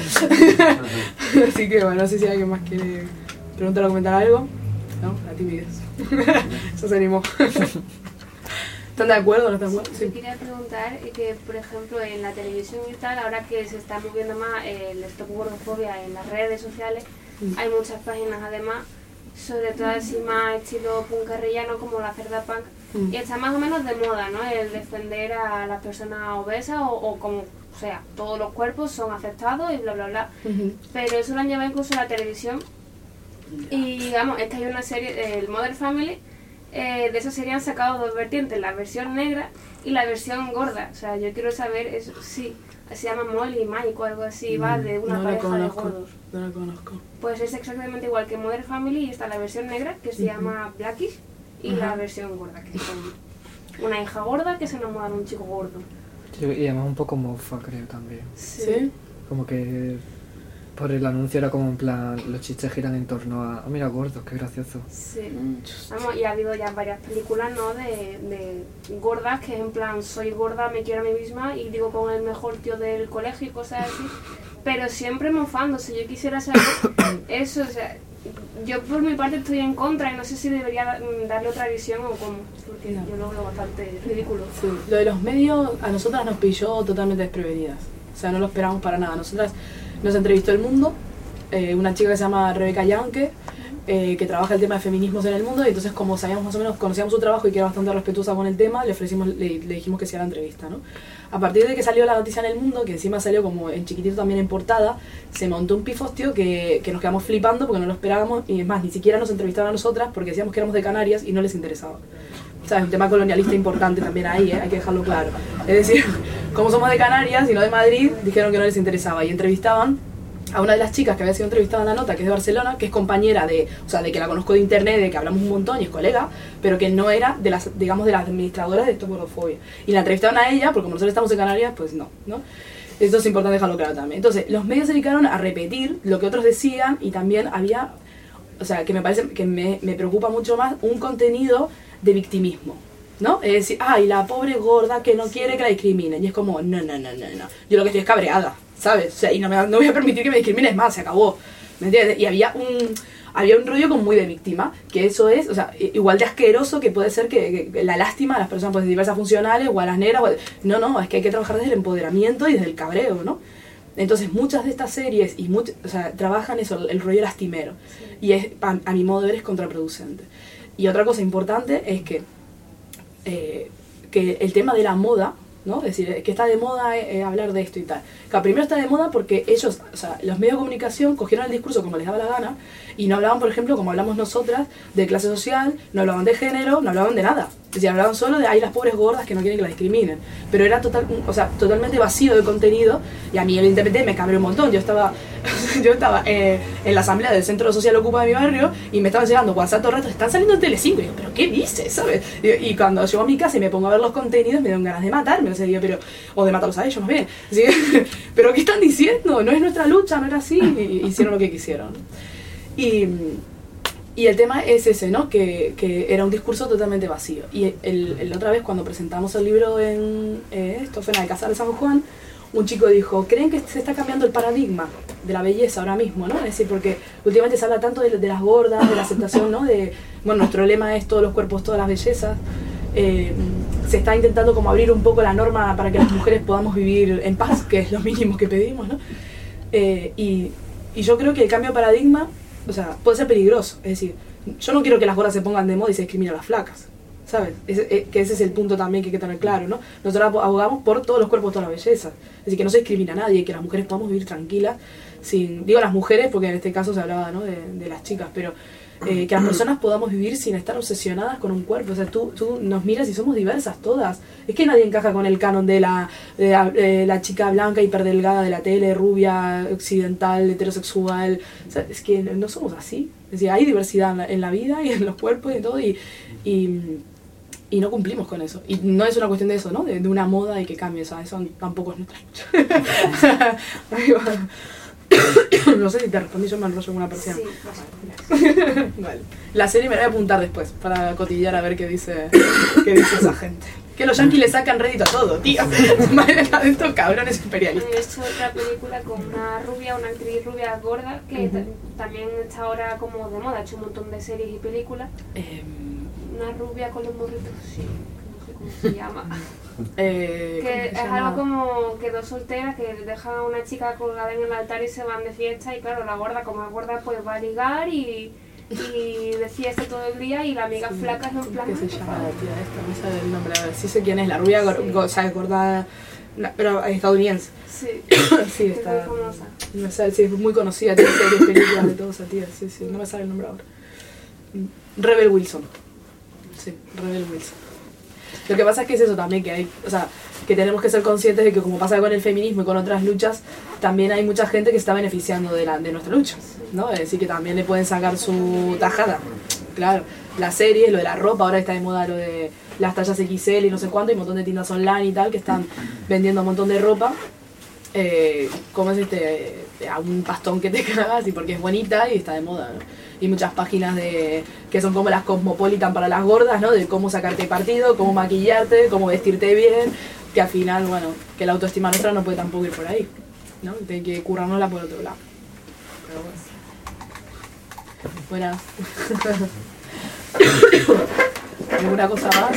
Así que bueno, no sé si alguien más quiere preguntar o comentar algo. ¿No? La timidez. Eso se animó. ¿Están de acuerdo o no están de acuerdo? Sí. Yo quería preguntar que, por ejemplo, en la televisión y tal, ahora que se está moviendo más el stop gordofobia en las redes sociales, mm. hay muchas páginas además, sobre todo así más estilo punk guerrillano como la Cerda Punk, mm. y está más o menos de moda, ¿no? El defender a las personas obesas o, o como, o sea, todos los cuerpos son aceptados y bla bla bla, mm-hmm. pero eso lo han llevado incluso a la televisión, y digamos, es que hay una serie, el Modern Family, Eh, de eso serían sacados dos vertientes, la versión negra y la versión gorda. O sea, yo quiero saber, eso sí, se llama Molly y Mike o algo así, mm, va de una no pareja conozco, de gordos. No la conozco. Pues es exactamente igual que Modern Family, y está la versión negra que se uh-huh. llama Blackish, y uh-huh. la versión gorda, que es una hija gorda que se enamora de un chico gordo. Sí, y además un poco mofa, creo, también. Sí. ¿Sí? Como que por el anuncio era como en plan, los chistes giran en torno a, oh, mira, gordos, qué gracioso. Sí, vamos, y ha habido ya varias películas, ¿no?, de, de gordas, que es en plan, soy gorda, me quiero a mí misma y digo con el mejor tío del colegio y cosas así, pero siempre mofándose. Yo quisiera saber eso, o sea, yo por mi parte estoy en contra y no sé si debería darle otra visión o cómo, porque no. yo lo veo bastante ridículo. Sí. Lo de los medios a nosotras nos pilló totalmente desprevenidas, o sea, no lo esperamos para nada. Nosotras nos entrevistó El Mundo, eh, una chica que se llama Rebeca Yanke, eh, que trabaja el tema de feminismos en el mundo, y entonces como sabíamos más o menos, conocíamos su trabajo y que era bastante respetuosa con el tema, le ofrecimos, le, le dijimos que hiciera la entrevista, ¿no? A partir de que salió la noticia en el mundo, que encima salió como en chiquitito también en portada, se montó un pifostio que, que nos quedamos flipando porque no lo esperábamos, y es más, ni siquiera nos entrevistaron a nosotras porque decíamos que éramos de Canarias y no les interesaba. O sea, es un tema colonialista importante también ahí, ¿eh? Hay que dejarlo claro. Es decir, como somos de Canarias y no de Madrid, dijeron que no les interesaba, y entrevistaban a una de las chicas que había sido entrevistada en la nota, que es de Barcelona, que es compañera de, o sea, de que la conozco de internet, de que hablamos un montón y es colega, pero que no era de las, digamos, de las administradoras de Stop Gordofobia. Y la entrevistaron a ella, porque como nosotros estamos en Canarias, pues no, ¿no? Esto es importante dejarlo claro también. Entonces, los medios se dedicaron a repetir lo que otros decían, y también había, o sea, que me parece, que me, me preocupa mucho más, un contenido de victimismo, ¿no? Es decir, ay, la pobre gorda que no quiere que la discriminen. Y es como, no, no, no, no, no. Yo lo que estoy es cabreada, ¿sabes? O sea, y no, me, no voy a permitir que me discrimines más, se acabó. ¿Me entiendes? Y había un, había un rollo como muy de víctima, que eso es, o sea, igual de asqueroso que puede ser que, que la lástima a las personas pues, diversas funcionales, o a las negras, o a, no, no, es que hay que trabajar desde el empoderamiento y desde el cabreo, ¿no? Entonces muchas de estas series y much, o sea, trabajan eso, el, el rollo lastimero. Sí. Y es, a, a mi modo de ver, es contraproducente. Y otra cosa importante es que, eh, que el tema de la moda, ¿no? Es decir, que está de moda eh, hablar de esto y tal. Claro, primero está de moda porque ellos, o sea, los medios de comunicación cogieron el discurso como les daba la gana y no hablaban, por ejemplo, como hablamos nosotras, de clase social, no hablaban de género, no hablaban de nada. Es decir, hablaban solo de, ay, las pobres gordas que no quieren que las discriminen. Pero era total, o sea, totalmente vacío de contenido, y a mí evidentemente me cabré un montón. Yo estaba, yo estaba eh, en la asamblea del Centro Social Ocupa de mi barrio y me estaban llegando WhatsApp todo el rato, están saliendo en Telecinco. Y yo, ¿pero qué dices? ¿Sabes? Y, y cuando llego a mi casa y me pongo a ver los contenidos, me dan ganas de matarme. O sea, digo, pero, o de matarlos a ellos más bien. ¿Sí? ¿Pero qué están diciendo? No es nuestra lucha, no era así. Y hicieron lo que quisieron. Y... Y el tema es ese, ¿no? Que, que era un discurso totalmente vacío. Y el, el otra vez, cuando presentamos el libro en eh, esto fue en Alcázar de San Juan, un chico dijo, ¿creen que se está cambiando el paradigma de la belleza ahora mismo, ¿no? Es decir, porque últimamente se habla tanto de, de las gordas, de la aceptación, ¿no? De, bueno, nuestro lema es todos los cuerpos, todas las bellezas. Eh, se está intentando como abrir un poco la norma para que las mujeres podamos vivir en paz, que es lo mínimo que pedimos, ¿no? Eh, y, y yo creo que el cambio de paradigma, o sea, puede ser peligroso. Es decir, yo no quiero que las gordas se pongan de moda y se discriminen a las flacas, ¿sabes? Es, es, que ese es el punto también que hay que tener claro, ¿no? Nosotros abogamos por todos los cuerpos, toda la belleza. Es decir, que no se discrimina a nadie, que las mujeres podamos vivir tranquilas, sin, digo las mujeres porque en este caso se hablaba, ¿no? de, de las chicas, pero eh, que las personas podamos vivir sin estar obsesionadas con un cuerpo. O sea, tú, tú nos miras y somos diversas todas. Es que nadie encaja con el canon de la, de la, de la chica blanca hiperdelgada de la tele, rubia, occidental, heterosexual. O sea, es que no somos así. Es decir, hay diversidad en la, en la vida y en los cuerpos y todo, y, y, y no cumplimos con eso. Y no es una cuestión de eso, ¿no? De, de una moda y que cambie. O sea, eso tampoco es nuestra lucha. No sé si te respondí, yo me enrollo con una persiana. Sí, vale. La serie me la voy a apuntar después para cotillar a ver qué dice, qué dice esa gente. Que los yankees le sacan rédito a todo, tío. Madre de estos cabrones imperialistas. He hecho otra película con una rubia, una actriz rubia gorda, que uh-huh. también está ahora como de moda, ha hecho un montón de series y películas. Eh, una rubia con los morritos, sí, no sé cómo se llama. Eh, que es llama? Algo como que dos solteras que dejan a una chica colgada en el altar y se van de fiesta, y claro, la gorda como es gorda pues va a ligar y, y de fiesta todo el día, y la amiga sí, flaca es en plan... ¿Qué se llama la tía esta? No sé el nombre, a ver, sí sé quién es, la rubia, sí. go, ¿sabes? Gorda, no, pero estadounidense. Sí, sí está... Es muy famosa. No me sale, sí, es muy conocida, tiene series, películas de toda esa tía, sí, sí, no me sale el nombre ahora. Rebel Wilson. Sí, Rebel Wilson. Lo que pasa es que es eso también, que hay, o sea, que tenemos que ser conscientes de que como pasa con el feminismo y con otras luchas, también hay mucha gente que está beneficiando de, la, de nuestra lucha, ¿no? Es decir, que también le pueden sacar su tajada. Claro, la serie, lo de la ropa, ahora está de moda lo de las tallas equis ele y no sé cuánto, y un montón de tiendas online y tal que están vendiendo un montón de ropa. Eh, ¿Cómo es este? A un pastón que te cagas, y porque es bonita y está de moda, ¿no? Y muchas páginas de que son como las Cosmopolitan para las gordas, ¿no? De cómo sacarte partido, cómo maquillarte, cómo vestirte bien, que al final, bueno, que la autoestima nuestra no puede tampoco ir por ahí, ¿no? Hay que currárnosla por otro lado. Pero bueno. Buenas. ¿Alguna cosa más?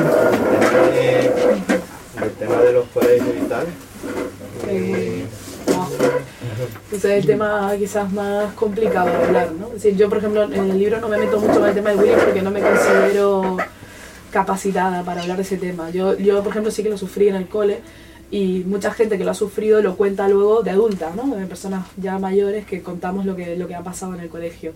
Eh, el tema de los colegios y tal. Eh, como... Entonces el tema quizás más complicado de hablar, ¿no? Es decir, yo, por ejemplo, en el libro no me meto mucho con el tema de bullying porque no me considero capacitada para hablar de ese tema. Yo, yo, por ejemplo, sí que lo sufrí en el cole y mucha gente que lo ha sufrido lo cuenta luego de adultas, ¿no? De personas ya mayores que contamos lo que, lo que ha pasado en el colegio.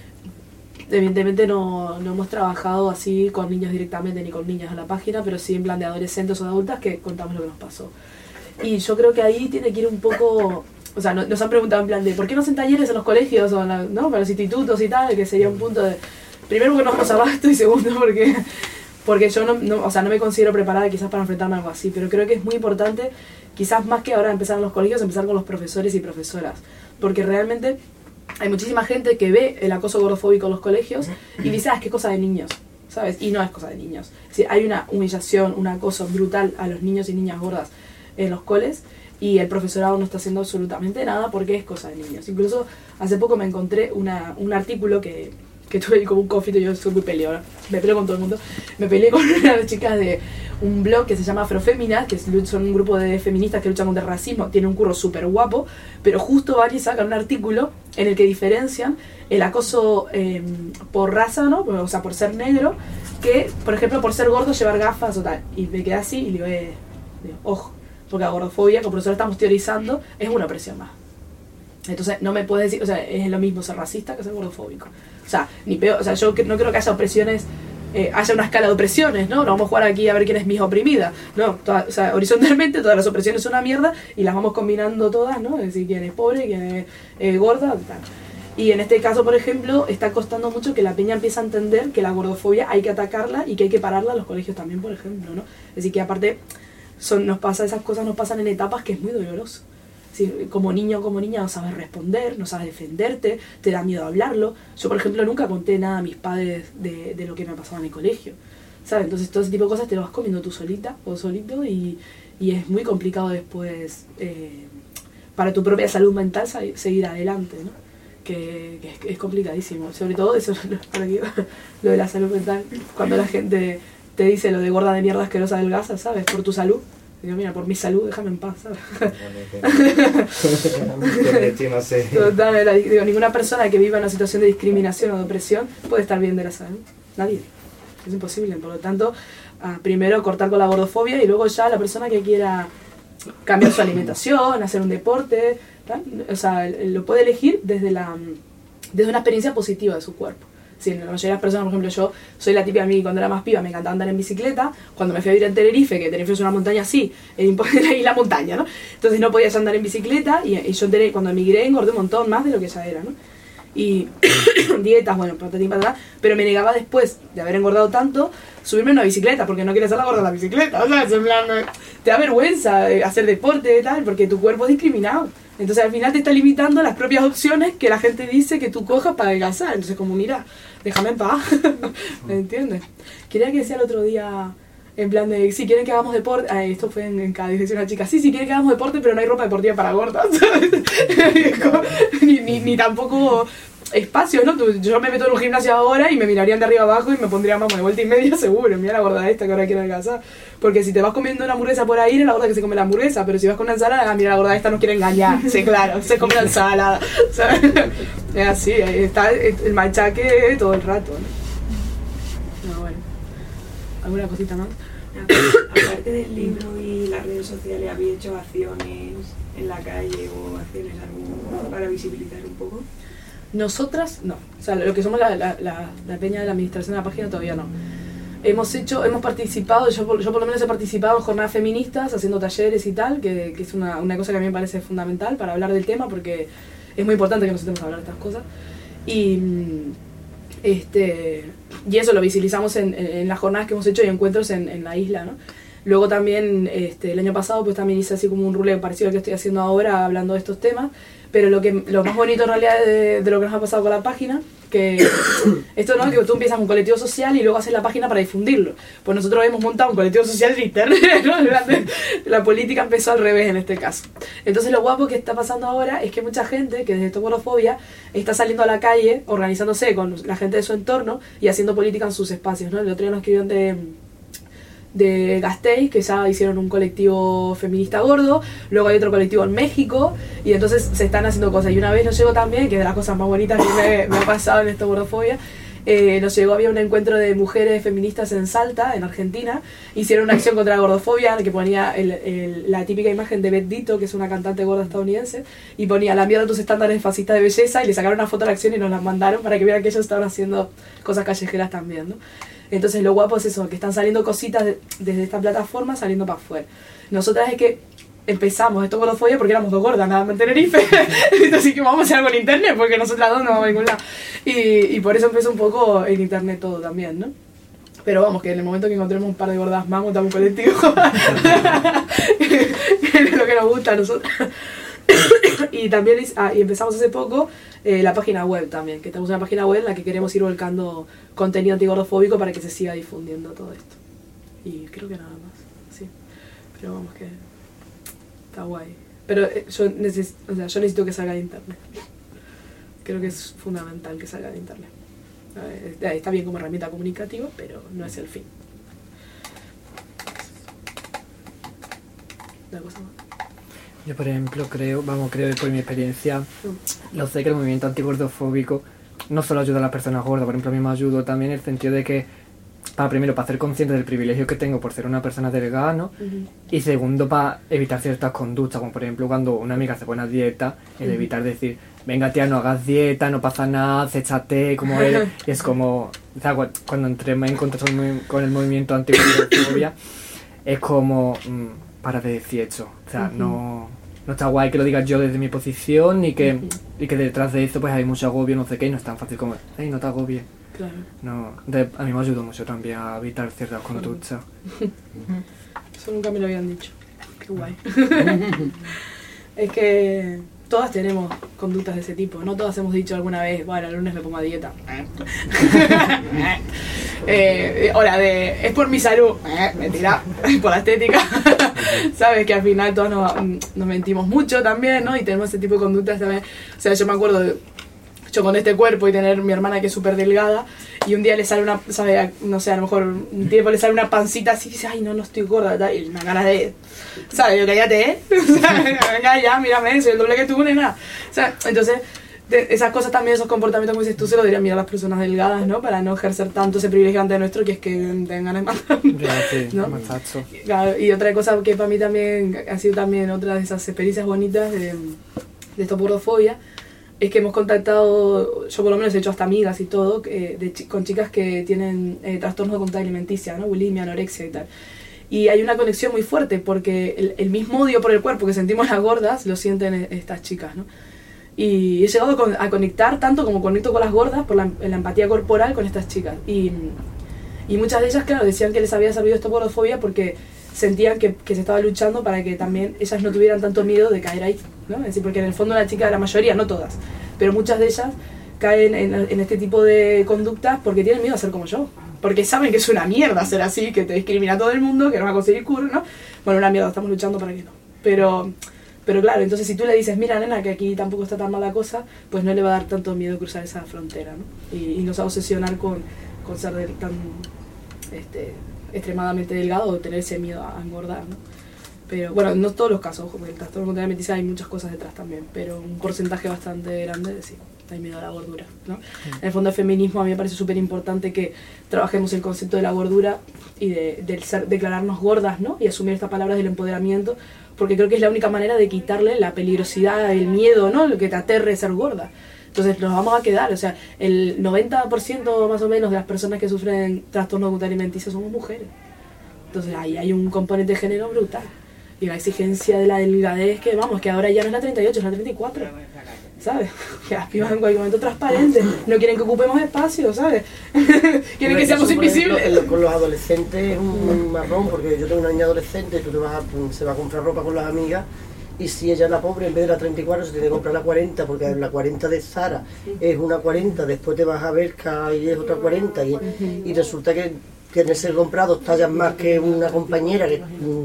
Evidentemente no, no hemos trabajado así con niños directamente ni con niñas en la página, pero sí en plan de adolescentes o de adultas que contamos lo que nos pasó. Y yo creo que ahí tiene que ir un poco... O sea, nos han preguntado en plan de ¿por qué no hacen talleres en los colegios o en la, ¿no? para los institutos y tal? Que sería un punto de... Primero porque no nos abasto y segundo porque, porque yo no, no, o sea, no me considero preparada quizás para enfrentarme a algo así. Pero creo que es muy importante, quizás más que ahora empezar en los colegios, empezar con los profesores y profesoras. Porque realmente hay muchísima gente que ve el acoso gordofóbico en los colegios y dice, ah, es que es cosa de niños, ¿sabes? Y no es cosa de niños. Es decir, hay una humillación, un acoso brutal a los niños y niñas gordas en los coles y el profesorado no está haciendo absolutamente nada porque es cosa de niños. Incluso hace poco me encontré una, un artículo que, que tuve ahí como un conflicto, yo soy muy peleona, me peleo con todo el mundo, me peleé con unas chicas de un blog que se llama Afroféminas, que son un grupo de feministas que luchan contra el racismo, tiene un curro súper guapo, pero justo van y sacan un artículo en el que diferencian el acoso eh, por raza, ¿no? O sea, por ser negro, que, por ejemplo, por ser gordo, llevar gafas o tal. Y me quedé así y digo, eh, digo ojo, porque la gordofobia, como profesor estamos teorizando, es una opresión más. Entonces, no me puedes decir, o sea, es lo mismo ser racista que ser gordofóbico. O sea, ni peor, o sea, yo no creo que haya opresiones, eh, haya una escala de opresiones, ¿no? No vamos a jugar aquí a ver quién es mi oprimida. No, toda, o sea, horizontalmente todas las opresiones son una mierda y las vamos combinando todas, ¿no? Es decir, quién es pobre, quién es eh, gorda, tal. Y en este caso, por ejemplo, está costando mucho que la peña empiece a entender que la gordofobia hay que atacarla y que hay que pararla en los colegios también, por ejemplo, ¿no? Es decir, que aparte son, nos pasa, esas cosas nos pasan en etapas que es muy doloroso. Si, como niño o como niña no sabes responder, no sabes defenderte, te da miedo hablarlo. Yo, por ejemplo, nunca conté nada a mis padres de, de lo que me pasaba en el colegio, ¿sabes? Entonces todo ese tipo de cosas te lo vas comiendo tú solita o solito y, y es muy complicado después eh, para tu propia salud mental seguir adelante, ¿no? Que, que es, es complicadísimo, sobre todo eso, lo de la salud mental, cuando la gente te dice lo de gorda de mierda asquerosa adelgaza, ¿sabes? Por tu salud. Digo, mira, por mi salud, déjame en paz, ¿sabes? no sé. Total, digo, ninguna persona que viva en una situación de discriminación o de opresión puede estar bien de la salud. Nadie. Es imposible. Por lo tanto, uh, primero cortar con la gordofobia y luego ya la persona que quiera cambiar su alimentación, hacer un deporte, ¿tal? O sea, lo puede elegir desde, la, desde una experiencia positiva de su cuerpo. Sí, la mayoría de las personas, por ejemplo, yo soy la típica, a mí cuando era más piba me encantaba andar en bicicleta. Cuando me fui a vivir en Tenerife, que Tenerife es una montaña así, ahí la montaña, ¿no? Entonces no podías andar en bicicleta y, y yo enteré, cuando emigré engordé un montón más de lo que ya era, ¿no? Y dietas, bueno, patatín, patatá, pero me negaba después de haber engordado tanto subirme en una bicicleta, porque no quería ser la gorda de la bicicleta, o sea, es en plan, te da vergüenza hacer deporte y tal, porque tu cuerpo es discriminado. Entonces al final te está limitando las propias opciones que la gente dice que tú cojas para adelgazar. Entonces como, mira, déjame en paz. ¿Me entiendes? Quería que decía el otro día, en plan de, si quieren que hagamos deporte, ah, esto fue en, en Cádiz, decía una chica, sí, sí quieren que hagamos deporte, pero no hay ropa deportiva para gordas. ni, ni, ni tampoco espacio, ¿no? Yo me meto en un gimnasio ahora y me mirarían de arriba abajo y me pondría vamos de vuelta y media seguro. Mira la gorda esta que ahora quiero adelgazar. Porque si te vas comiendo una hamburguesa por ahí, es la gorda que se come la hamburguesa. Pero si vas con una ensalada, mira la gorda esta nos quiere engañar. Sí, claro, se come la ensalada. ¿Sabes? Es así, está el machaque todo el rato, ¿no? No, bueno. ¿Alguna cosita más? Aparte del libro y las redes sociales, ¿habéis hecho acciones en la calle o acciones algún, para visibilizar un poco? Nosotras no, o sea, lo que somos la, la, la, la peña de la administración de la página todavía no. Hemos hecho, hemos participado, yo, yo por lo menos he participado en jornadas feministas, haciendo talleres y tal, que, que es una, una cosa que a mí me parece fundamental para hablar del tema, porque es muy importante que nos sentemos a hablar de estas cosas. Y, este, y eso lo visibilizamos en, en, en las jornadas que hemos hecho y encuentros en, en la isla, ¿no? Luego también, este, el año pasado, pues también hice así como un ruleo parecido al que estoy haciendo ahora, hablando de estos temas. Pero lo que lo más bonito en realidad de, de lo que nos ha pasado con la página, que esto no, que tú empiezas un colectivo social y luego haces la página para difundirlo. Pues nosotros hemos montado un colectivo social en internet, ¿no? La política empezó al revés en este caso. Entonces lo guapo que está pasando ahora es que mucha gente que desde Gordofobia está saliendo a la calle, organizándose con la gente de su entorno y haciendo política en sus espacios, ¿no? El otro día nos escribieron de... de Gasteiz, que ya hicieron un colectivo feminista gordo, luego hay otro colectivo en México, y entonces se están haciendo cosas. Y una vez nos llegó también, que es de las cosas más bonitas que me, me ha pasado en esta gordofobia, eh, nos llegó, había un encuentro de mujeres feministas en Salta, en Argentina, hicieron una acción contra la gordofobia, que ponía el, el, la típica imagen de Beth Ditto, que es una cantante gorda estadounidense, y ponía la mierda de tus estándares fascistas de belleza, y le sacaron una foto a la acción y nos la mandaron para que vieran que ellos estaban haciendo cosas callejeras también, ¿no? Entonces lo guapo es eso, que están saliendo cositas de, desde esta plataforma saliendo para afuera. Nosotras es que empezamos esto gordofobia porque éramos dos gordas, nada más en Tenerife, así que vamos a hacer algo en internet porque nosotras dos no vamos a ningún lado. Y, y por eso empezó un poco en internet todo también, ¿no? Pero vamos, que en el momento que encontremos un par de gordas más, montamos un colectivo. Que es lo que nos gusta a nosotros. Y también ah, y empezamos hace poco eh, la página web también, que tenemos una página web en la que queremos ir volcando contenido antigordofóbico para que se siga difundiendo todo esto. Y creo que nada más, sí. Pero vamos, que está guay. Pero eh, yo, neces o sea, yo necesito que salga de internet. Creo que es fundamental que salga de internet. Eh, está bien como herramienta comunicativa, pero no es el fin. ¿La cosa más? Yo, por ejemplo, creo, vamos, creo por mi experiencia, lo sé que el movimiento antigordofóbico no solo ayuda a las personas gordas, por ejemplo, a mí me ayudó también en el sentido de que, para primero, para ser consciente del privilegio que tengo por ser una persona delgada, ¿no? Uh-huh. Y segundo, para evitar ciertas conductas, como por ejemplo cuando una amiga se pone a dieta, el uh-huh. evitar decir, venga tía, no hagas dieta, no pasa nada, échate, como él, y es como, o sea, cuando entré en contacto con el movimiento antigordofobia, es como... Mmm, para de decir eso, o sea, uh-huh. no, no está guay que lo diga yo desde mi posición y que, uh-huh. y que detrás de eso pues hay mucho agobio, no sé qué, y no es tan fácil como, hey, no te agobies. Claro. No, de, a mí me ayudó mucho también a evitar ciertas conductas. Uh-huh. Eso nunca me lo habían dicho, qué guay. Es que todas tenemos conductas de ese tipo, no todas hemos dicho alguna vez, bueno, el lunes me pongo a dieta. eh, Hola, de, es por mi salud, eh, mentira, por la estética. Sabes que al final todos nos, nos mentimos mucho también, ¿no? Y tenemos ese tipo de conductas también. O sea, yo me acuerdo de yo con este cuerpo y tener mi hermana que es súper delgada y un día le sale una, ¿sabes? No sé, a lo mejor un tiempo le sale una pancita así y dice, ay, no, no estoy gorda, tal, y me ganas de, ¿sabes? Yo, cállate, ¿eh? Venga, ya, mírame, soy el doble que tú, nena. O sea, entonces, de, esas cosas también, esos comportamientos, como dices tú, se lo dirían mirar a las personas delgadas, ¿no? Para no ejercer tanto ese privilegio ante nuestro, que es que tengan ganas de matar, ya, sí, ¿no? machazo. Claro, y otra cosa que para mí también ha sido también otra de esas experiencias bonitas de, de esta gordofobia, es que hemos contactado, yo por lo menos he hecho hasta amigas y todo, eh, de ch con chicas que tienen eh, trastornos de conducta alimenticia, ¿no? Bulimia, anorexia y tal. Y hay una conexión muy fuerte porque el, el mismo odio por el cuerpo que sentimos las gordas lo sienten estas chicas, ¿no? Y he llegado a, con a conectar tanto como conecto con las gordas por la, la empatía corporal con estas chicas. Y, y muchas de ellas, claro, decían que les había servido esta gordofobia porque sentían que, que se estaba luchando para que también ellas no tuvieran tanto miedo de caer ahí, ¿no? Es decir, porque en el fondo la chica, la mayoría, no todas, pero muchas de ellas caen en, en este tipo de conductas porque tienen miedo a ser como yo, porque saben que es una mierda ser así, que te discrimina a todo el mundo, que no va a conseguir curro, ¿no? Bueno, una mierda, estamos luchando para que no, pero, pero claro, entonces si tú le dices, mira nena, que aquí tampoco está tan mala cosa, pues no le va a dar tanto miedo cruzar esa frontera, ¿no? Y, y no se va a obsesionar con, con ser de, tan este, extremadamente delgado o tener ese miedo a engordar, ¿no? Pero bueno, no todos los casos, porque el trastorno contra la alimenticia hay muchas cosas detrás también, pero un porcentaje bastante grande, sí, hay miedo a la gordura, ¿no? Sí. En el fondo el feminismo a mí me parece súper importante que trabajemos el concepto de la gordura y de, de ser, declararnos gordas, ¿no? Y asumir estas palabras del empoderamiento, porque creo que es la única manera de quitarle la peligrosidad, el miedo, ¿no? Lo que te aterre ser gorda. Entonces nos vamos a quedar, o sea, el noventa por ciento más o menos de las personas que sufren trastorno de conducta alimenticia somos mujeres. Entonces ahí hay un componente de género brutal. Y la exigencia de la delgadez, que vamos, que ahora ya no es la treinta y ocho, es la treinta y cuatro, ¿sabes? Que las pibas en cualquier momento transparentes, no quieren que ocupemos espacio, ¿sabes? Quieren que seamos invisibles. Ejemplo, con los adolescentes es un marrón, porque yo tengo una niña adolescente, tú te vas a, se va a comprar ropa con las amigas, y si ella es la pobre, en vez de la treinta y cuatro se tiene que comprar la cuarenta, porque la cuarenta de Zara es una cuarenta, después te vas a Bershka y es otra cuarenta, y, y resulta que tienes el comprado tallas más que una compañera, que,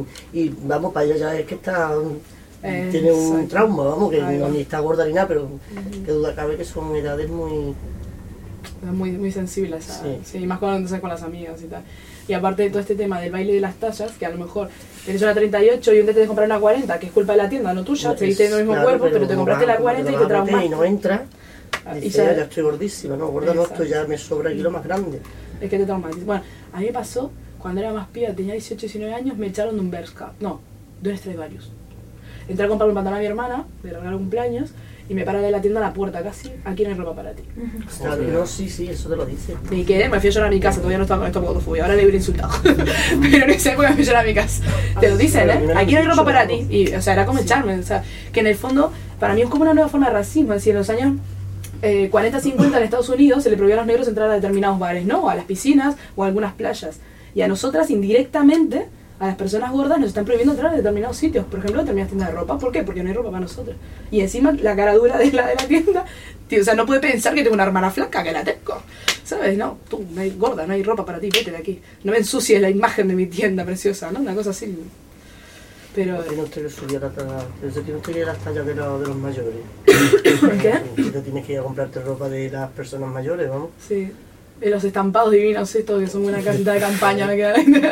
y vamos, para ella ya es que está eh, tiene un exacto. trauma, vamos, que no, ni está gorda ni nada, pero uh-huh. que duda cabe que son edades muy... Muy, muy sensibles, ¿sabes? Sí. Sí, más cuando andas con las amigas y tal. Y aparte de todo este tema del baile de las tallas, que a lo mejor tenés una treinta y ocho y un día te de comprar una cuarenta, que es culpa de la tienda, no tuya, No, seguiste en el mismo claro, cuerpo, pero, te como compraste vas- la cuarenta y como te vas a meter traumaste. y no entra, Ah, y dice, ya- ya estoy gordísima, no, gorda no estoy, ya me sobra el kilo más grande. Es que te traumatizas. Bueno, a mí me pasó cuando era más piba, tenía dieciocho, diecinueve años, me echaron de un Bershka. No, de un Stradivarius. Entré a comprar un pantalón a mi hermana, de regalo cumpleaños, y me para de la tienda a la puerta casi, aquí no hay ropa para ti. Claro, no, sí, sí, eso te lo dice. Ni quedé, me fui a llorar a mi casa, todavía no estaba con esto gordofobia, ahora le hubiera insultado. Pero en esa época me fui a llorar a mi casa. Te lo dicen, ¿eh? Aquí no hay ropa para ti. Y, o sea, era como echarme, o sea, que en el fondo, para mí es como una nueva forma de racismo, es decir, en los años eh, cuarenta cincuenta en Estados Unidos se le prohibió a los negros entrar a determinados bares, ¿no? O a las piscinas o a algunas playas. Y a nosotras, indirectamente, a las personas gordas nos están prohibiendo entrar a determinados sitios, por ejemplo, determinadas tiendas de ropa. ¿Por qué? Porque no hay ropa para nosotros. Y encima la cara dura de la de la tienda, tío, o sea, no puede pensar que tengo una hermana flaca, que la tengo, ¿sabes? No, tú, no hay gorda, no hay ropa para ti, vete de aquí. No me ensucies la imagen de mi tienda preciosa, ¿no? Una cosa así. Pero... Tiene usted que subir la talla, tiene usted que ir a las tallas de, la- de los mayores. ¿Qué? Y te tienes que ir a comprarte ropa de las personas mayores, vamos. Sí. Y los estampados divinos estos que son una cantidad de campaña, me quedan. Yo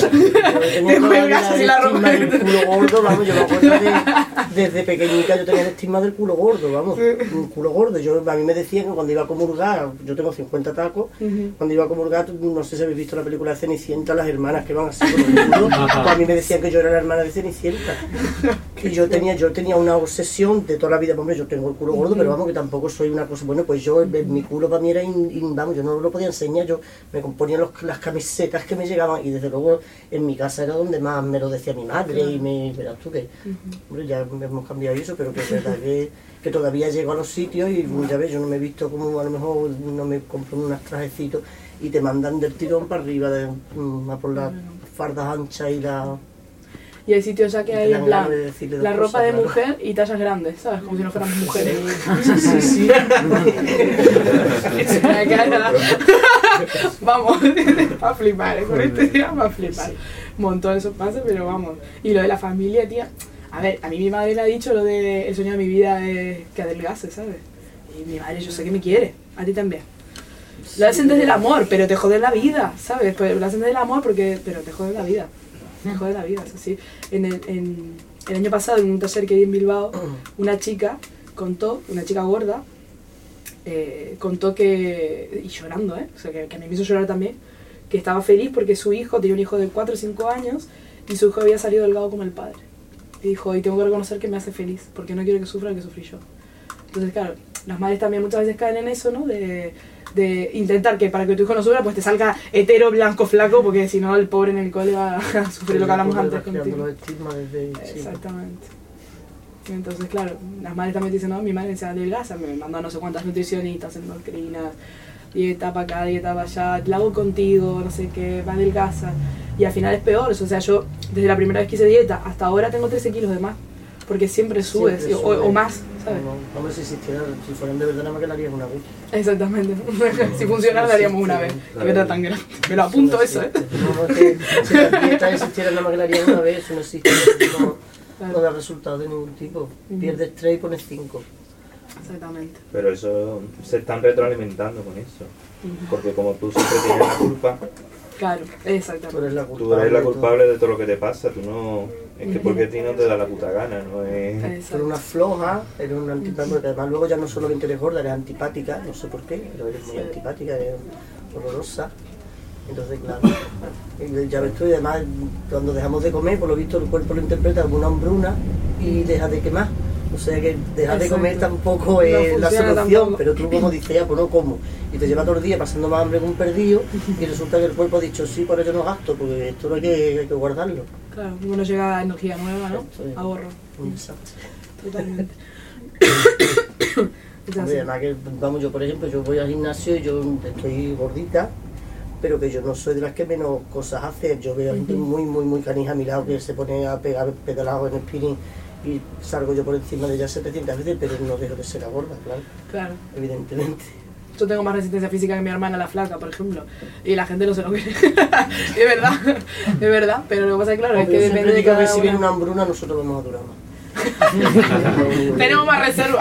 Te juegas así la ropa. del culo gordo, vamos, yo me acuerdo de, desde pequeñita yo tenía el estigma del culo gordo, vamos, un culo gordo. Yo, a mí me decían que cuando iba a comulgar, yo tengo cincuenta tacos, Ujú. cuando iba a comulgar, no sé si habéis visto la película de Cenicienta, las hermanas que van así con el culo, pues a mí me decían que yo era la hermana de Cenicienta. Y yo tenía, yo tenía una obsesión de toda la vida, hombre, yo tengo el culo gordo, pero vamos, que tampoco soy una cosa, bueno, pues yo, mi culo para mí era, in, in, vamos, yo no lo podía enseñar, yo me componía los, las camisetas que me llegaban y desde luego en mi casa era donde más me lo decía mi madre y me, verás tú que, hombre, ya hemos cambiado eso, pero que es verdad que, que todavía llego a los sitios y ya ves, yo no me he visto como a lo mejor no me compro unos trajecitos y te mandan del tirón para arriba, de, mm, a por las fardas anchas y la... Y hay sitios ya que Y te hay dan en plan ganas de decirle dos la ropa cosas, de claro. mujer y tallas grandes, ¿sabes? Como si no fuéramos mujeres. Sí, sí, sí. Es una cara. Vamos, va a flipar, ¿eh? Con este día va a flipar. Un montón eso pasa, pero vamos. Y lo de la familia, tía. A ver, a mí mi madre me ha dicho lo de el sueño de mi vida es que adelgase, ¿sabes? Y mi madre, yo sé que me quiere, a ti también. Lo hacen desde el amor, pero te joden la vida, ¿sabes? Pues lo hacen desde el amor porque, pero te joden la vida. Te joden la vida, es así. En el, en, el año pasado, en un taller que di en Bilbao, una chica contó, una chica gorda, eh, contó que, y llorando, ¿eh? O sea, que, que a mí me hizo llorar también, que estaba feliz porque su hijo, tenía un hijo de cuatro o cinco años, y su hijo había salido delgado como el padre. Y dijo, y tengo que reconocer que me hace feliz, porque no quiero que sufra lo que sufrí yo. Entonces, claro, las madres también muchas veces caen en eso, ¿no? De, de intentar que para que tu hijo no sufra, pues te salga hetero, blanco, flaco, porque si no el pobre en el cole va a sufrir lo que hablamos antes contigo. Los estigmas desde chico. Exactamente. Entonces, claro, las madres también dicen, no, mi madre se adelgaza, me mandó no sé cuántas nutricionistas, endocrinas, dieta para acá, dieta para allá, la hago contigo, no sé qué, va adelgaza. Y al final es peor, o sea, yo desde la primera vez que hice dieta hasta ahora tengo trece kilos de más, porque siempre subes, Siempre o, sube. o más, ¿sabes? No, no, hombre, si existiera, si fueran de verdad nada más que la harían una vez. Exactamente. Si funcionara, lo haríamos una vez. Qué verdad tan grande. Me lo apunto eso, ¿eh? No, no, es que si las dietas existieran nada más que la harían una vez, eso no existe, no, no da resultado de ningún tipo. Pierdes tres y pones cinco. Exactamente. Pero eso se están retroalimentando con eso. Porque como tú siempre tienes la culpa, Claro, Tú exactamente. eres la tú culpable. eres la de todo. culpable de todo lo que te pasa. Tú no. Es que porque a ti no te da la puta gana, ¿no? Es... Tú eres Exacto. una floja, eres una antipática, porque además luego ya no solamente eres gorda, eres antipática, no sé por qué, pero eres muy antipática, eres horrorosa. Entonces, claro, y ya ves tú, y además cuando dejamos de comer, por lo visto el cuerpo lo interpreta como una hambruna y deja de quemar. O sea que dejar de comer Exacto. tampoco No es la funciona solución, tampoco. pero tú como dices, ya, pues no como. Y te lleva todo el día pasando más hambre que un perdido y resulta que el cuerpo ha dicho, sí, por ello no gasto, porque esto no hay que, hay que guardarlo. Claro, uno llega a energía nueva, ¿no? Exacto, sí. Ahorro. Un desastre. Totalmente. Es Hombre, así. además que, vamos, yo por ejemplo, yo voy al gimnasio y yo estoy gordita, pero que yo no soy de las que menos cosas hace. Yo veo a gente muy, muy, muy canija a mi lado que se pone a pegar pedalados en spinning y salgo yo por encima de ella setecientas veces, pero no dejo de ser la gorda, claro, Claro. evidentemente. Yo tengo más resistencia física que mi hermana la flaca, por ejemplo. Y la gente no se lo cree. Es verdad, es verdad. Pero lo que pasa es que, claro, es que Yo depende siempre de digo que cada si viene uno. una hambruna nosotros vamos a durar más. Tenemos más reserva.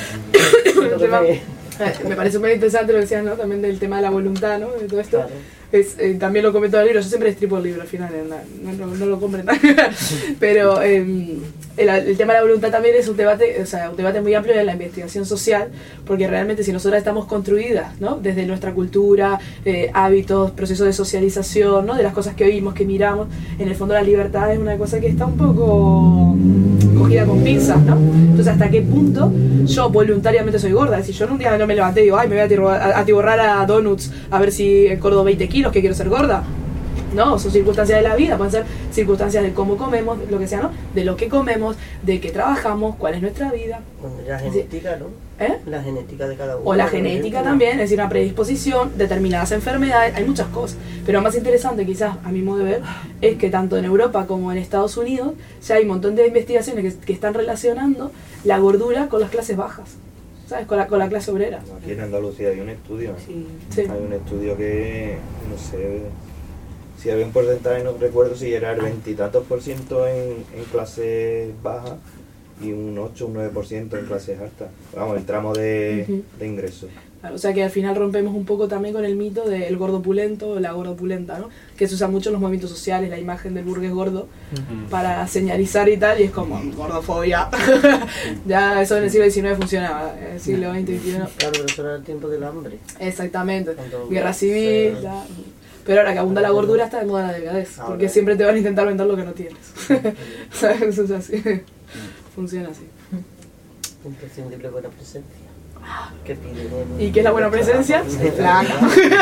El tema- eh, me parece muy interesante lo que decías, ¿no? También del tema de la voluntad, ¿no? De todo esto. Claro. es, eh, también lo comento en el libro, yo siempre destripo el libro al final, eh, no, no, no lo compren. Pero eh, el, el tema de la voluntad también es un debate, o sea, un debate muy amplio de la investigación social, porque realmente si nosotras estamos construidas, ¿no? Desde nuestra cultura, eh, hábitos, procesos de socialización, ¿no? De las cosas que oímos, que miramos, en el fondo la libertad es una cosa que está un poco cogida con pinzas, ¿no? Entonces, ¿hasta qué punto yo voluntariamente soy gorda? Es decir, yo en un día no me levanté y digo, ay, me voy a atiborrar a, atiborrar a donuts a ver si engordo veinte kilos, que quiero ser gorda. No, son circunstancias de la vida, pueden ser circunstancias de cómo comemos, lo que sea, ¿no? De lo que comemos, de qué trabajamos, cuál es nuestra vida. Bueno, la genética, ¿no? ¿Eh? La genética de cada uno. O la genética también, es decir, una predisposición, determinadas enfermedades, hay muchas cosas. Pero lo más interesante, quizás, a mi modo de ver, es que tanto en Europa como en Estados Unidos ya hay un montón de investigaciones que, que están relacionando la gordura con las clases bajas, ¿sabes? Con la, con la clase obrera. Aquí en Andalucía hay un estudio, sí. Sí. Hay un estudio que, no sé, si había un porcentaje, no recuerdo si era el veintitantos por ciento en, en clases bajas y un ocho, un nueve por ciento en clases altas. Vamos, el tramo de, uh-huh. de ingresos. Claro, o sea que al final rompemos un poco también con el mito del gordo opulento o la gorda opulenta, ¿no? Que se usa mucho en los movimientos sociales, la imagen del burgués gordo, uh-huh. para señalizar y tal, y es como gordofobia. Ya eso en el siglo diecinueve funcionaba, en el siglo veinte y veintiuno. Claro, pero eso era el tiempo del hambre. Exactamente, Cuando guerra civil, se... la... Pero ahora que abunda la gordura está de moda la delgadez, ahora, porque siempre te van a intentar vender lo que no tienes. ¿Sabes? Eso es así. Funciona así. Imprescindible buena presencia. ¿Qué pide? ¿Y qué es la buena presencia? Ser flaca.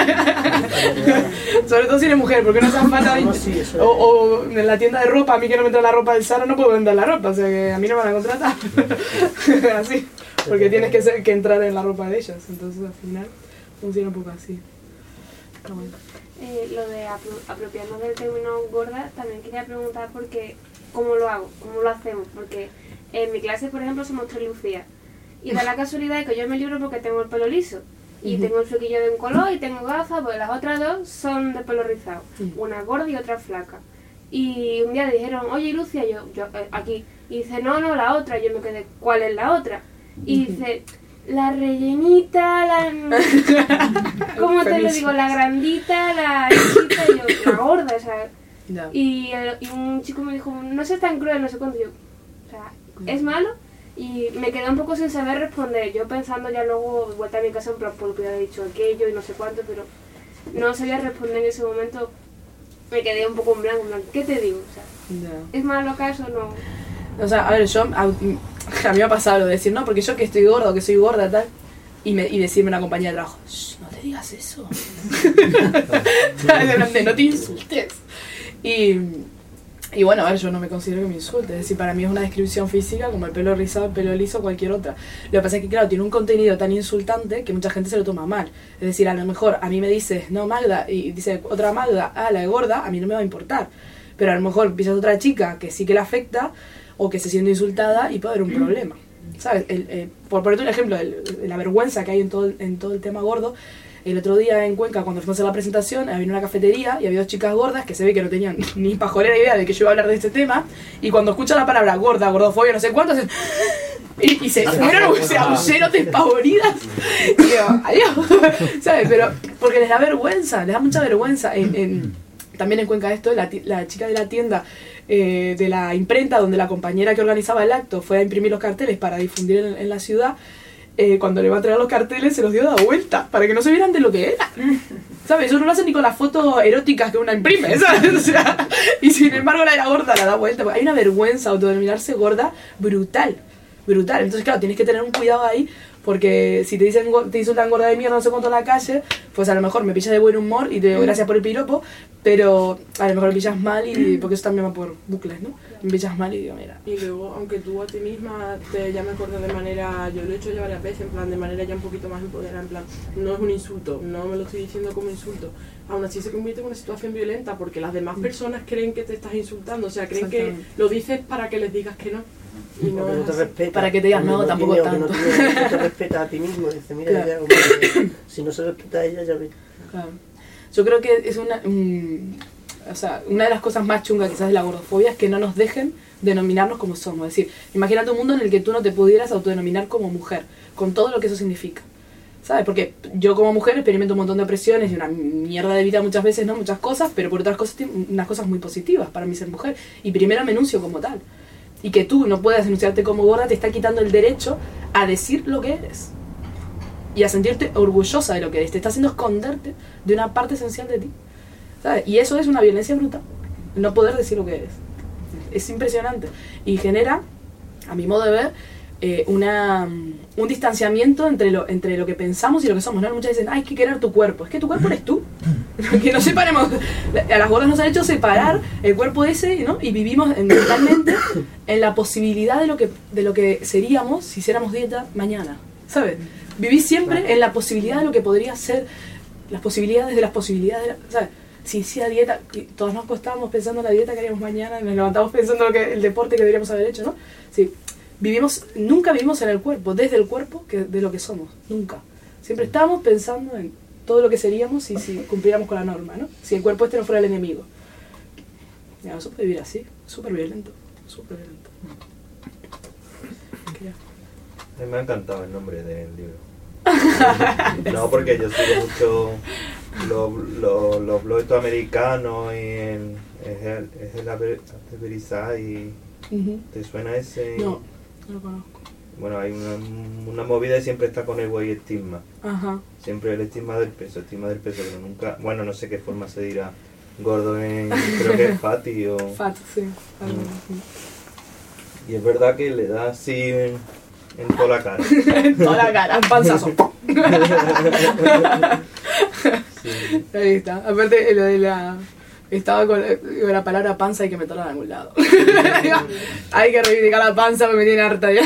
Sobre todo si eres mujer, porque no se falta. No, sí, o, o en la tienda de ropa, a mí que no me entra la ropa del Zara, no puedo vender la ropa, o sea que a mí no me van a contratar. Así. Porque tienes que, ser, que entrar en la ropa de ellas. Entonces al final funciona un poco así. Está bueno. Eh, lo de apro apropiarnos del término gorda, también quería preguntar porque cómo lo hago, cómo lo hacemos, porque en mi clase, por ejemplo, somos tres Lucías, y da la casualidad de que yo me libro porque tengo el pelo liso, y uh-huh. tengo el flequillo de un color, y tengo gafas, pues las otras dos son de pelo rizado, uh-huh. una gorda y otra flaca. Y un día le dijeron, oye Lucia, yo, yo eh, aquí, y dice, no, no, la otra, y yo me quedé, ¿cuál es la otra? Y uh-huh. dice... La rellenita, la... ¿Cómo te lo digo? La grandita, la chiquita y yo, la gorda, o sea... No. Y, el, y un chico me dijo, no seas tan cruel, no sé cuánto. Yo, o sea, ¿es malo? Y me quedé un poco sin saber responder. Yo pensando ya luego, vuelta a mi casa, en plan, por lo que había dicho aquello y no sé cuánto, pero no sabía responder en ese momento. Me quedé un poco en blanco, en plan, ¿qué te digo? O sea, no. ¿Es malo acaso? No. O sea, a ver, yo... A, a mí me ha pasado lo de decir, no, porque yo que estoy gordo, que soy gorda, tal, y, me, y decirme a una compañía de trabajo, no te digas eso. No te insultes. Y, y bueno, a ver, yo no me considero que me insulte, es decir, para mí es una descripción física como el pelo rizado, el pelo liso, cualquier otra. Lo que pasa es que, claro, tiene un contenido tan insultante que mucha gente se lo toma mal. Es decir, a lo mejor a mí me dices, no, Magda, y dice otra Magda, ah, la de gorda, a mí no me va a importar. Pero a lo mejor pisas otra chica que sí que la afecta, o que se siente insultada y puede haber un problema, ¿sabes? El, el, por ponerte un ejemplo, el, la vergüenza que hay en todo, el, en todo el tema gordo. El otro día en Cuenca, cuando fuimos a la presentación, había una cafetería y había dos chicas gordas que se ve que no tenían ni pajolera idea de que yo iba a hablar de este tema, y cuando escuchan la palabra gorda, gordofobia, no sé cuánto, hacen... Y, y se fueron, se aulleron despavoridas. Y yo, adiós, ¿sabes? Pero porque les da vergüenza, les da mucha vergüenza. En, en, también en Cuenca esto, la, la chica de la tienda eh, de la imprenta, donde la compañera que organizaba el acto fue a imprimir los carteles para difundir en, en la ciudad, eh, cuando le va a traer los carteles se los dio de vuelta, para que no se vieran de lo que era. ¿Sabes? Eso no lo hacen ni con las fotos eróticas que una imprime, ¿sabes? O sea, y sin embargo la era gorda, la da vuelta. Hay una vergüenza autodenominarse gorda brutal, brutal. Entonces, claro, tienes que tener un cuidado ahí, porque si te dicen, te insultan gorda de mierda no sé cuánto en la calle, pues a lo mejor me pillas de buen humor y te digo gracias por el piropo, pero a lo mejor me pillas mal, y porque eso también va por bucles, ¿no? Me pillas mal y digo, mira. Y luego, aunque tú a ti misma te llames gorda de manera, yo lo he hecho ya varias veces, en plan, de manera ya un poquito más empoderada, en plan, no es un insulto, no me lo estoy diciendo como insulto, aún así se convierte en una situación violenta, porque las demás personas creen que te estás insultando, o sea, creen que lo dices para que les digas que no. Y no, no te respeta, para que te digas, no, no tampoco tiene, tanto. No, tiene, no te respeta a ti mismo, dice, mira, claro. Ya, hombre, si no se respeta a ella, ya ve. Claro. Yo creo que es una, um, o sea, una de las cosas más chungas quizás de la gordofobia es que no nos dejen denominarnos como somos. Es decir, imagínate un mundo en el que tú no te pudieras autodenominar como mujer, con todo lo que eso significa. ¿sabes? Porque yo como mujer experimento un montón de presiones y una mierda de vida muchas veces, ¿no? Muchas cosas, pero por otras cosas, unas cosas muy positivas para mí ser mujer. Y primero me enuncio como tal. Y que tú no puedas enunciarte como gorda te está quitando el derecho a decir lo que eres. Y a sentirte orgullosa de lo que eres. Te está haciendo esconderte de una parte esencial de ti. ¿Sabes? Y eso es una violencia brutal. No poder decir lo que eres. Es impresionante. Y genera, a mi modo de ver, eh, una, un distanciamiento entre lo, entre lo que pensamos y lo que somos, ¿no? Muchas dicen, hay que querer tu cuerpo. Es que tu cuerpo eres tú. Que nos separemos. A las gordas nos han hecho separar el cuerpo ese, ¿no? Y vivimos mentalmente en la posibilidad de lo que, de lo que seríamos si hiciéramos dieta mañana. ¿Sabes? Vivís siempre en la posibilidad de lo que podría ser, las posibilidades de las posibilidades, ¿sabes? Si hiciera dieta, todos nos acostábamos pensando en la dieta que haríamos mañana, nos levantamos pensando en lo que, el deporte que deberíamos haber hecho, ¿no? Sí, vivimos, nunca vivimos en el cuerpo, desde el cuerpo, que de lo que somos, nunca. Siempre estamos pensando en todo lo que seríamos si, si cumpliéramos con la norma, ¿no? Si el cuerpo este no fuera el enemigo. Ya, no se puede vivir así, súper violento, súper violento. A mí me ha encantado el nombre del libro. No, porque yo sigo mucho los, los, los blogs americanos y el, es el, es el Averizai y uh-huh. ¿Te suena ese? No, no lo conozco. Bueno, hay una, una movida y siempre está con el buen estigma. Ajá. Siempre el estigma del peso, estigma del peso, pero nunca, bueno, no sé qué forma se dirá, gordo en, creo que es fatty o... Fat, sí. Mm. Y es verdad que le da así en, en toda la cara. En toda la cara, un panzazo. Sí. Ahí está. Aparte, lo de la... Estaba con la palabra panza, hay que meterla en algún lado. Hay que reivindicar la panza porque me tiene harta ya.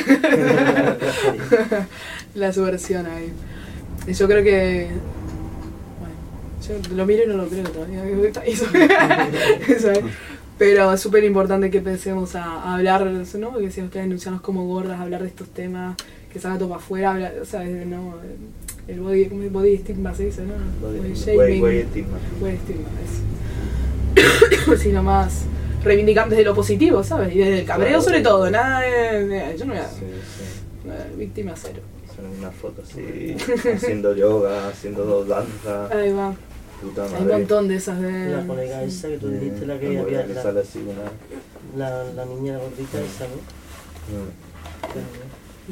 La subversión ahí. Y yo creo que... Bueno, yo lo miro y no lo creo todavía. Eso, eso es. Pero es súper importante que empecemos a, a hablar, ¿no? Porque si ustedes denunciarnos como gordas, hablar de estos temas, que salga todo para afuera, hablar, ¿sabes? ¿No? El body, ¿cómo es? Body stigma se dice, ¿no? Body, body shaming. Body stigma. Body stigma, eso. Sino más reivindicar desde lo positivo, ¿sabes? Y desde el cabreo sobre todo, nada de, de, yo no voy a... Sí, sí. Nada, víctima cero. Son una foto así, haciendo yoga, haciendo danza. Ahí va. Puta madre. Hay un montón de esas de... La colega esa que tú dijiste, la que mm, había... Que La, sale así una... la, la niña gordita esa, ¿no? Mm.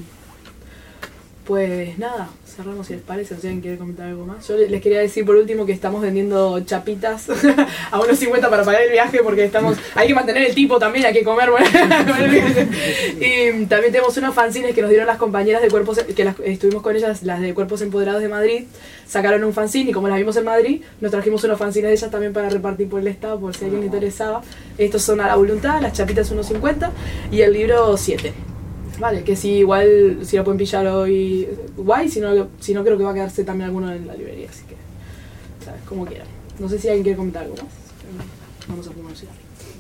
Pues nada, cerramos si les parece, o si alguien quiere comentar algo más. Yo les quería decir por último que estamos vendiendo chapitas a unos cincuenta para pagar el viaje porque estamos, hay que mantener el tipo también, hay que comer. Bueno. Y también tenemos unos fanzines que nos dieron las compañeras de Cuerpos, que las, estuvimos con ellas, las de Cuerpos Empoderados de Madrid, sacaron un fanzine y como las vimos en Madrid, nos trajimos unos fanzines de ellas también para repartir por el estado, por si a alguien le interesaba. Estos son a la voluntad, las chapitas unos cincuenta y el libro siete. Vale, que si igual, si lo pueden pillar hoy, guay, si no, si no creo que va a quedarse también alguno en la librería, así que, sabes, como quieran. No sé si alguien quiere comentar algo más. Vamos a promocionar.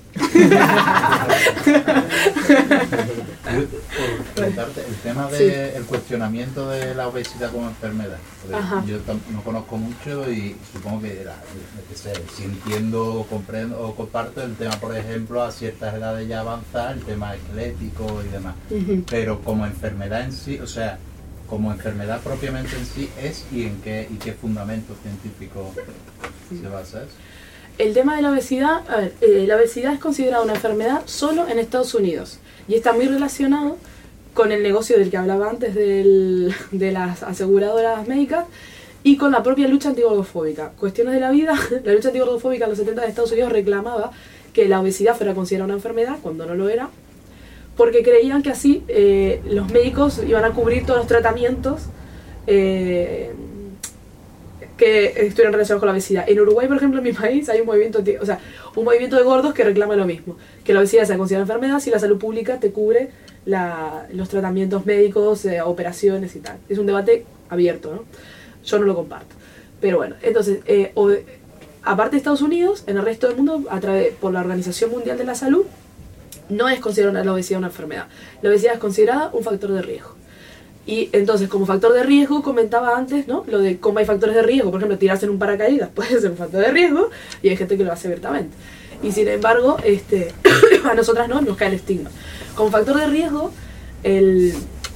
Por preguntarte, el tema del sí. cuestionamiento de la obesidad como enfermedad. Yo no conozco mucho y supongo que, la, que sé, si entiendo, comprendo o comparto el tema, por ejemplo, a ciertas edades ya avanzadas, el tema esquelético y demás. Uh-huh. Pero como enfermedad en sí, o sea, como enfermedad propiamente en sí es y en qué y qué fundamento científico sí. se basa eso. El tema de la obesidad, a ver, eh, la obesidad es considerada una enfermedad solo en Estados Unidos y está muy relacionado con el negocio del que hablaba antes del, de las aseguradoras médicas y con la propia lucha antigordofóbica. Cuestiones de la vida, la lucha antigordofóbica en los setenta de Estados Unidos reclamaba que la obesidad fuera considerada una enfermedad cuando no lo era, porque creían que así eh, los médicos iban a cubrir todos los tratamientos eh, que estuvieran relacionados con la obesidad. En Uruguay, por ejemplo, en mi país, hay un movimiento, o sea, un movimiento de gordos que reclama lo mismo, que la obesidad se considera enfermedad si la salud pública te cubre la, los tratamientos médicos, eh, operaciones y tal. Es un debate abierto, ¿no? Yo no lo comparto. Pero bueno, entonces, eh, o, aparte de Estados Unidos, en el resto del mundo, a través, por la Organización Mundial de la Salud, no es considerada la obesidad una enfermedad. La obesidad es considerada un factor de riesgo. Y entonces, como factor de riesgo, comentaba antes, ¿no? Lo de cómo hay factores de riesgo. Por ejemplo, tirarse en un paracaídas puede ser un factor de riesgo y hay gente que lo hace abiertamente. Y sin embargo, este, a nosotras no, nos cae el estigma. Como factor de riesgo, el,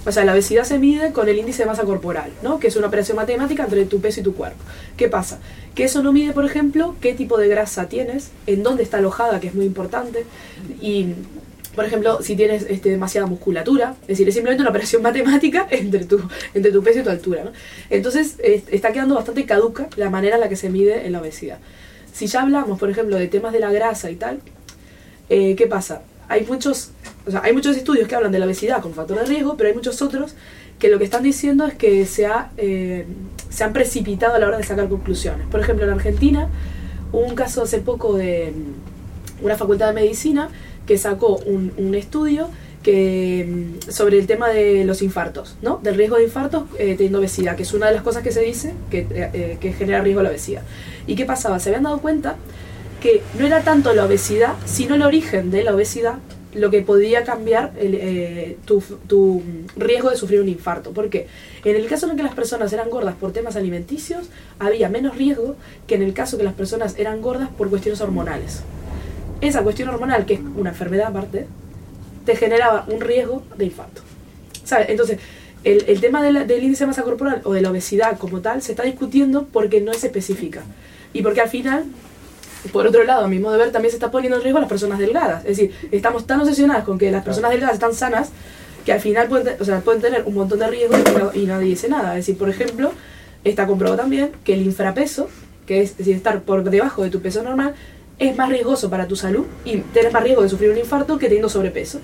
O sea, la obesidad se mide con el índice de masa corporal, ¿no? Que es una operación matemática entre tu peso y tu cuerpo. ¿Qué pasa? Que eso no mide, por ejemplo, qué tipo de grasa tienes, en dónde está alojada, que es muy importante, y, por ejemplo, si tienes este, demasiada musculatura. Es decir, es simplemente una operación matemática entre tu, entre tu peso y tu altura, ¿no? Entonces, eh, está quedando bastante caduca la manera en la que se mide en la obesidad. Si ya hablamos, por ejemplo, de temas de la grasa y tal, eh, ¿qué pasa? Hay muchos, o sea, hay muchos estudios que hablan de la obesidad como factor de riesgo, pero hay muchos otros que lo que están diciendo es que se, ha, eh, se han precipitado a la hora de sacar conclusiones. Por ejemplo, en Argentina hubo un caso hace poco de una facultad de medicina que sacó un, un estudio que, sobre el tema de los infartos, ¿no? Del riesgo de infartos eh, teniendo obesidad, que es una de las cosas que se dice que, eh, que genera riesgo a la obesidad. ¿Y qué pasaba? Se habían dado cuenta que no era tanto la obesidad, sino el origen de la obesidad lo que podía cambiar el, eh, tu, tu riesgo de sufrir un infarto. ¿Por qué? En el caso en que las personas eran gordas por temas alimenticios, había menos riesgo que en el caso que las personas eran gordas por cuestiones hormonales. Esa cuestión hormonal, que es una enfermedad aparte, te generaba un riesgo de infarto. ¿Sabes? Entonces, el, el tema de la, del índice de masa corporal o de la obesidad como tal se está discutiendo porque no es específica. Y porque al final, por otro lado, a mi modo de ver, también se está poniendo en riesgo a las personas delgadas. Es decir, estamos tan obsesionadas con que las personas delgadas están sanas que al final pueden, o sea, pueden tener un montón de riesgos y, no, y nadie dice nada. Es decir, por ejemplo, está comprobado también que el infrapeso, que es, es decir, estar por debajo de tu peso normal, es más riesgoso para tu salud y tienes más riesgo de sufrir un infarto que teniendo sobrepeso.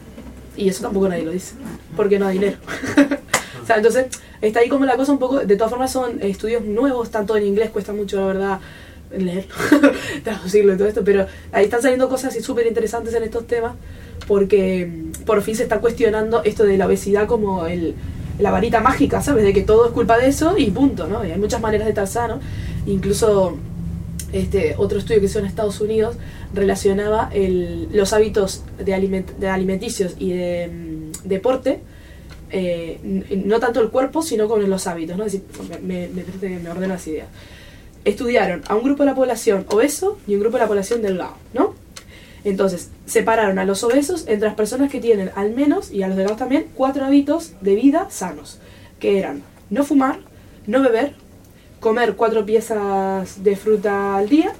Y eso tampoco nadie lo dice, porque no hay dinero. O sea, entonces, está ahí como la cosa un poco. De todas formas, son estudios nuevos, tanto en inglés, cuesta mucho, la verdad, leerlo, traducirlo y todo esto, pero ahí están saliendo cosas súper interesantes en estos temas, porque por fin se está cuestionando esto de la obesidad como el, la varita mágica, ¿sabes? De que todo es culpa de eso y punto, ¿no? Y hay muchas maneras de estar sano. Incluso este otro estudio que hizo en Estados Unidos relacionaba el, los hábitos de, aliment, de alimenticios y de um, deporte, eh, no tanto el cuerpo, sino con los hábitos, ¿no? Es decir, me, me, me, me ordeno las ideas. Estudiaron a un grupo de la población obeso y un grupo de la población delgado, ¿no? Entonces, separaron a los obesos entre las personas que tienen al menos, y a los delgados también, cuatro hábitos de vida sanos, que eran no fumar, no beber, comer cuatro piezas de fruta al día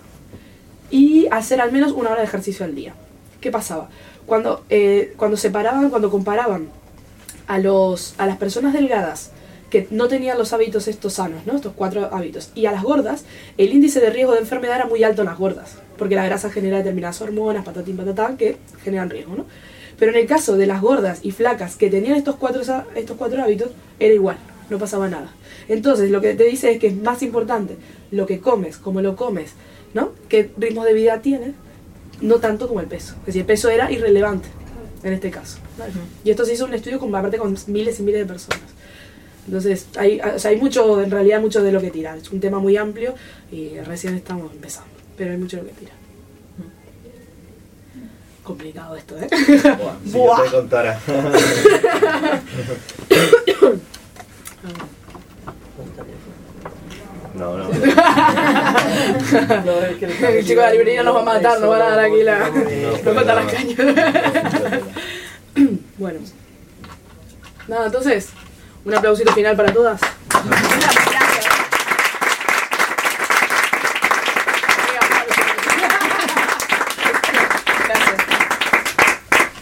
y hacer al menos una hora de ejercicio al día. ¿Qué pasaba? Cuando, eh, cuando separaban, cuando comparaban a, los, a las personas delgadas que no tenían los hábitos estos sanos, ¿no? Estos cuatro hábitos, y a las gordas, el índice de riesgo de enfermedad era muy alto en las gordas, porque la grasa genera determinadas hormonas, patatín, patatán, que generan riesgo, ¿no? Pero en el caso de las gordas y flacas que tenían estos cuatro, estos cuatro hábitos, era igual, no pasaba nada. Entonces, lo que te dice es que es más importante lo que comes, cómo lo comes, ¿no? Qué ritmo de vida tienes, no tanto como el peso. Es decir, el peso era irrelevante en este caso, ¿vale? Y esto se hizo un estudio con, aparte con miles y miles de personas. Entonces, hay, o sea, hay mucho, en realidad, mucho de lo que tirar. Es un tema muy amplio y recién estamos empezando, pero hay mucho de lo que tirar. Complicado esto, ¿eh? Buah, si yo te contara. No, no. No, es que el, el chico de la librería nos va a matar, nos va a dar aquí la... nos va a matar las cañas. Bueno. Nada, entonces, un aplausito final para todas.